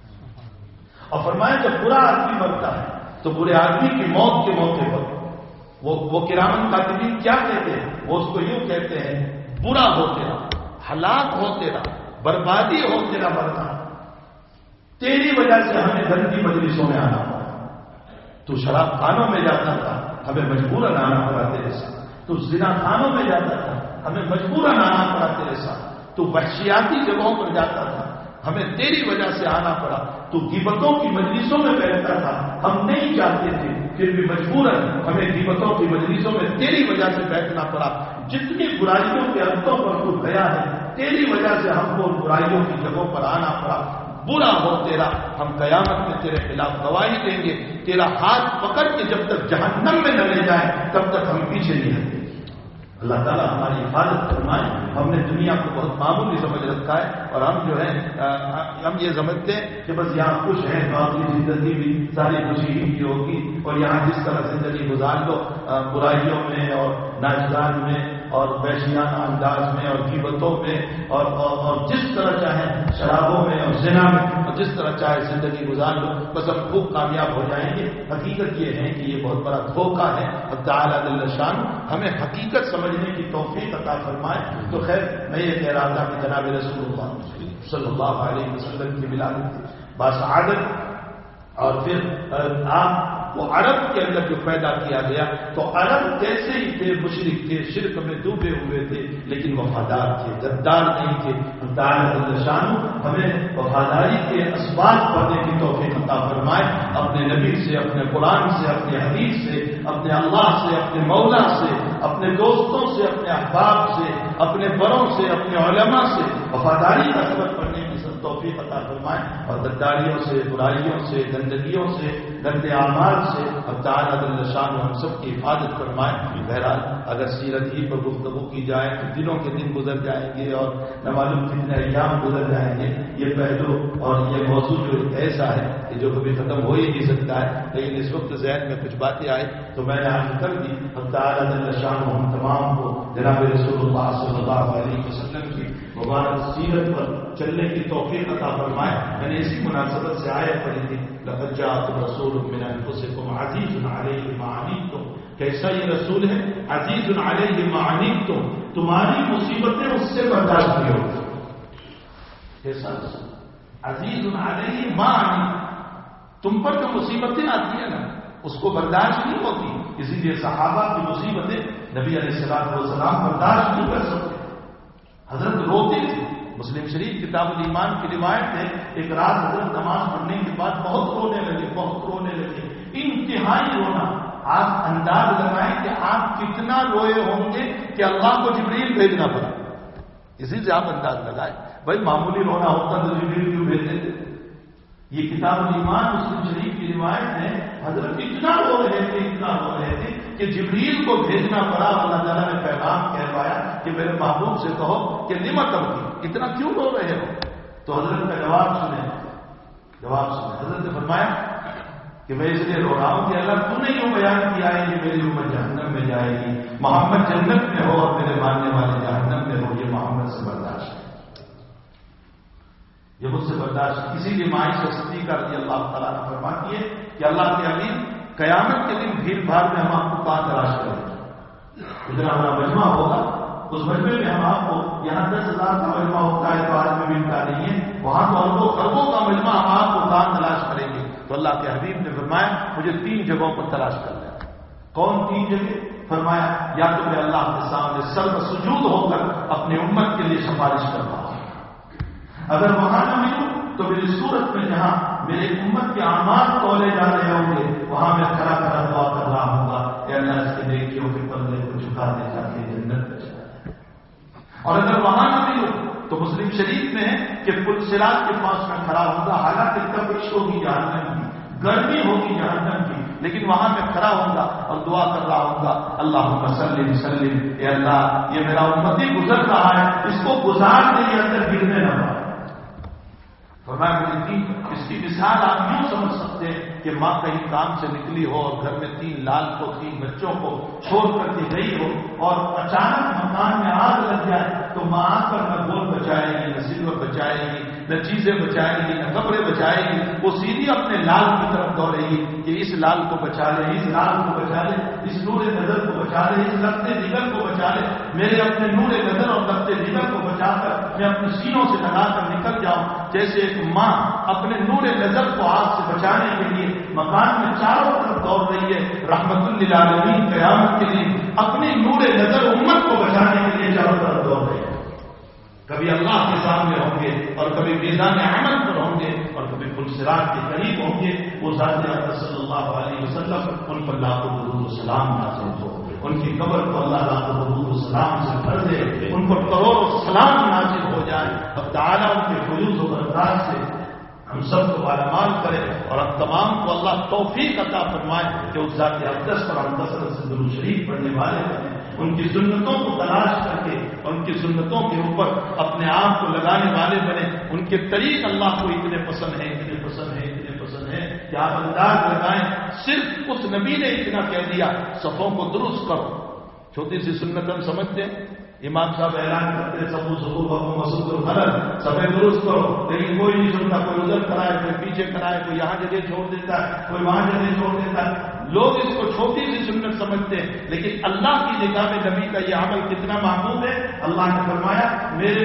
اور فرمایا جب برا آدمی مرتا ہے تو برے آدمی کی موت کے موقع پر وہ وہ کرامن کاتبین کیا کہتے ہیں؟ وہ اس کو یوں کہتے ہیں برا ہو تیرا، ہلاک ہو تیرا، بربادی ہو تیرا مرنا، تیری وجہ سے ہمیں گندی مجلسوں میں آنا پڑا. تو شراب خانوں میں جاتا تھا ہمیں مجبوراً آنا پڑا تیرے ساتھ، تو زنا خانوں میں جاتا تھا ہمیں مجبوراً آنا پڑا تیرے ساتھ، تو وحشیاتی جگہوں پر جاتا تھا ہمیں تیری وجہ سے آنا پڑا، تو غیبتوں کی مجلسوں میں بیٹھتا تھا ہم نہیں چاہتے تھے پھر بھی مجبوراً ہمیں غیبتوں کی مجلسوں میں تیری وجہ سے بیٹھنا پڑا. جتنی برائیوں کے حدوں پر تو گیا ہے تیری وجہ سے ہم کو برائیوں کی جگہوں پر آنا پڑا، برا ہو تیرا، ہم قیامت میں تیرے خلاف گواہی دیں گے، تیرا ہاتھ پکڑ کے جب تک جہنم میں نہ لے جائیں تب تک ہم پیچھے نہیں ہٹیں۔ اللہ تعالیٰ ہماری حفاظت فرمائے۔ ہم نے دنیا کو بہت معمولی سمجھ رکھا ہے اور ہم جو ہے ہم یہ سمجھتے ہیں کہ بس یہاں خوش ہیں تو اپنی زندگی بھی ساری خوشی ہی کی ہوگی، اور یہاں جس طرح زندگی گزار لو برائیوں میں اور ناچگان میں اور وحشیانہ انداز میں اور غیبتوں میں اور, اور, اور جس طرح چاہے شرابوں میں اور زنا میں اور جس طرح چاہے زندگی گزار لو بس ہم خوب کامیاب ہو جائیں گے۔ حقیقت یہ ہے کہ یہ بہت بڑا دھوکہ ہے۔ اور تعالیٰ جل شان ہمیں حقیقت سمجھنے کی توفیق عطا فرمائے۔ تو خیر میں یہ کہہ رہا تھا کہ جناب رسول اللہ صلی اللہ علیہ وسلم کی ولادت باسعادت، اور پھر آپ وہ عرب کے اندر جو پیدا کیا گیا تو عرب کیسے ہی تھے، مشرک تھے، شرک میں ڈوبے ہوئے تھے، لیکن وفادار تھے، غدار نہیں تھے۔ تعالیٰ شان ہمیں وفاداری کے اسباب پڑھنے کی توفیق عطا فرمائے، اپنے نبی سے، اپنے قرآن سے، اپنے حدیث سے، اپنے اللہ سے، اپنے مولا سے، اپنے دوستوں سے، اپنے احباب سے، اپنے بڑوں سے، اپنے علماء سے وفاداری کا سبق پڑھنے کی توفیق عطا فرمائے، اور غداریوں سے، برائیوں سے، گندگیوں سے، گندے اعمال سے اب تعالیٰ جل شان ہم سب کی حفاظت فرمائے۔ بہرحال اگر سیرت ہی پر گفتگو کی جائے تو دنوں کے دن گزر جائیں گے اور نہ معلوم کتنے ایام گزر جائیں گے۔ یہ پہلو اور یہ موضوع جو ایسا ہے کہ جو کبھی ختم ہو ہی نہیں سکتا ہے، لیکن اس وقت ذہن میں کچھ باتیں آئی تو میں نے آج کر دی۔ اب تعالیٰ جل شان ہم تمام کو جناب رسول اللہ صلی اللہ علیہ وسلم کی مبارک سیرت پر چلنے کی توفیق عطا فرمائے۔ میں نے اسی مناسبت سے آیت پڑھی تھی، لقد جاءکم رسول من انفسکم عزیز علیہ ما عنتم، کیسا یہ رسول ہے، عزیز علیہ ما عنتم، تمہاری مصیبتیں اس سے برداشت نہیں ہوتی۔ کیسا رسول، عزیز علیہ ما عنتم، تم پر جو مصیبتیں آتی ہیں نا اس کو برداشت نہیں ہوتی، اسی لیے صحابہ کی مصیبتیں نبی علیہ الصلوۃ والسلام برداشت نہیں کر سکتے، حضرت روتے تھے۔ مسلم شریف کتاب الایمان کی روایت ہے، ایک رات حضرت نماز پڑھنے کے بعد بہت رونے لگے، بہت رونے لگے، انتہائی رونا۔ آپ انداز لگائیں کہ آپ کتنا روئے ہوں گے کہ اللہ کو جبریل بھیجنا پڑا، اسی سے آپ انداز لگائیں۔ بھائی معمولی رونا ہوتا تو جبریل کیوں بھیجتے تھے؟ یہ کتاب الایمان مسلم شریف کی روایت ہے، حضرت اتنا رو رہے تھے، اتنا رو رہے تھے کہ جبریل کو بھیجنا پڑا۔ اللہ تعالیٰ نے پیغام کہوایا کہ میرے محبوب سے کہو کہ لما تبکی، اتنا کیوں رو رہے ہو؟ تو حضرت کا جواب سنیں، جواب سنیں۔ حضرت نے فرمایا کہ میں اس لیے رو رہا ہوں کہ اللہ تو نے یوں بیان کیا ہے کہ میری امت جہنم میں جائے گی، محمد جنت میں ہو اور میرے ماننے والے جہنم میں ہو، یہ محمد سے برداشت ہے، یہ مجھ سے برداشت۔ اسی لیے معائشہ صدیقہ رضی اللہ تعالیٰ نے فرماتی ہے کہ اللہ کے حبیب قیامت کے دن بھیڑ بھاڑ میں ہم آپ کو کہاں تلاش کریں گے؟ اتنا بڑا مجمع ہوگا، اس مجمع میں ہم آپ کو، یہاں دس ہزار کا مجمع ہوتا ہے تو آج میں ملتا نہیں ہے، وہاں تو اربوں خربوں کا مجمع ہم آپ کو کہاں تلاش کریں گے؟ تو اللہ کے حبیب نے فرمایا مجھے تین جگہوں پر تلاش کر لیا۔ کون تین جگہ؟ فرمایا یا تو میں اللہ کے سامنے سر سجود ہو کر اپنی امت کے لیے سفارش کر رہا ہوں، اگر وہاں نہ ملوں تو میری صورت میں جہاں میرے امت کے اعمال تولے جا رہے ہوں گے وہاں میں کھڑا کھڑا دعا کر رہا ہوں گا، اے اللہ اس کے نیکیوں کے پلے کو جھکا دے جاتے جنت میں چلا جائے۔ اور اگر وہاں نہ ملوں تو مسلم شریف میں ہے کہ پل صراط کے پاس میں کھڑا ہوں گا، حالانکہ تپش ہوگی جہنم کی، گرمی ہوگی جہنم کی، لیکن وہاں میں کھڑا ہوں گا اور دعا کر رہا ہوں گا اللہم سلم سلم، اے اللہ یہ میرا امتی گزر رہا ہے، اس کو گزار دے یہ اندر گرنے نہ پائے۔ فرمایا مجھے اس کی مثال آپ یوں سمجھ سکتے ہیں کہ ماں کہیں کام سے نکلی ہو اور گھر میں تین لال کو، تین بچوں کو چھوڑ کر کے گئی ہو اور اچانک مکان میں آگ لگ جائے تو ماں آ کر نہ گول بچائے گی، نہ سلور بچائے گی، نہ چیزیں بچائے گی، نہ کپڑے بچائے گی، وہ سیدھی اپنے لال کی طرف دوڑے گی کہ اس لال کو بچا لے، اس لال کو بچا لے، اس نور نظر کو بچا لے، اس لگتے جگر کو بچا لے، میرے اپنے نور نظر اور لگتے جگر کو بچا کر میں اپنے سینوں سے لگا کر نکل جاؤں۔ جیسے ایک ماں اپنے نور نظر کو آگ سے بچانے کے لیے مکان میں چاروں طرف دوڑ رہی ہے، رحمت للعالمین قیامت کے لیے اپنی نور نظر امت کو بچانے کے لیے چاروں طرف دوڑ رہی ہے۔ کبھی اللہ کے سامنے ہوں گے اور کبھی میزان عمل پر ہوں گے اور کبھی پل صراط کے قریب ہوں گے، وہ ذات اقدس صلی اللہ علیہ وسلم ان پر لاکھوں درود و سلام نازل ہو، ان کی قبر کو اللہ لاکھوں درود و سلام سے بھر دے، ان پر کروڑوں سلام نازل ہو تعالیٰ ان کے فیوز و برکات سے ہم سب کو مالامال کرے اور ہم تمام کو اللہ توفیق عطا فرمائے کہ اس ذات اقدس پر ہم کثرت سے درود شریف پڑھنے والے بنے، ان کی سنتوں کو تلاش کر کے ان کی سنتوں کے اوپر اپنے آپ کو لگانے والے بنے، ان کے طریق اللہ کو اتنے پسند ہیں اتنے پسند ہیں اتنے پسند ہیں کہ آپ انداز لگائیں صرف اس نبی نے اتنا کہہ دیا صفوں کو درست کرو، چھوٹی سی سنت ہم سمجھتے ہیں، امام صاحب اعلان کرتے سبو سبو بابو مسعود الخلل سبے درست کرو، لیکن کوئی نہیں سنتا، کوئی ادھر کرائے کوئی پیچھے کرائے، کوئی یہاں جگہ چھوڑ دیتا ہے کوئی وہاں جگہ چھوڑ دیتا ہے، لوگ اس کو چھوٹی سی سنت سمجھتے ہیں، لیکن اللہ کی نگاہ میں نبی کا یہ عمل کتنا محبوب ہے، اللہ نے فرمایا میرے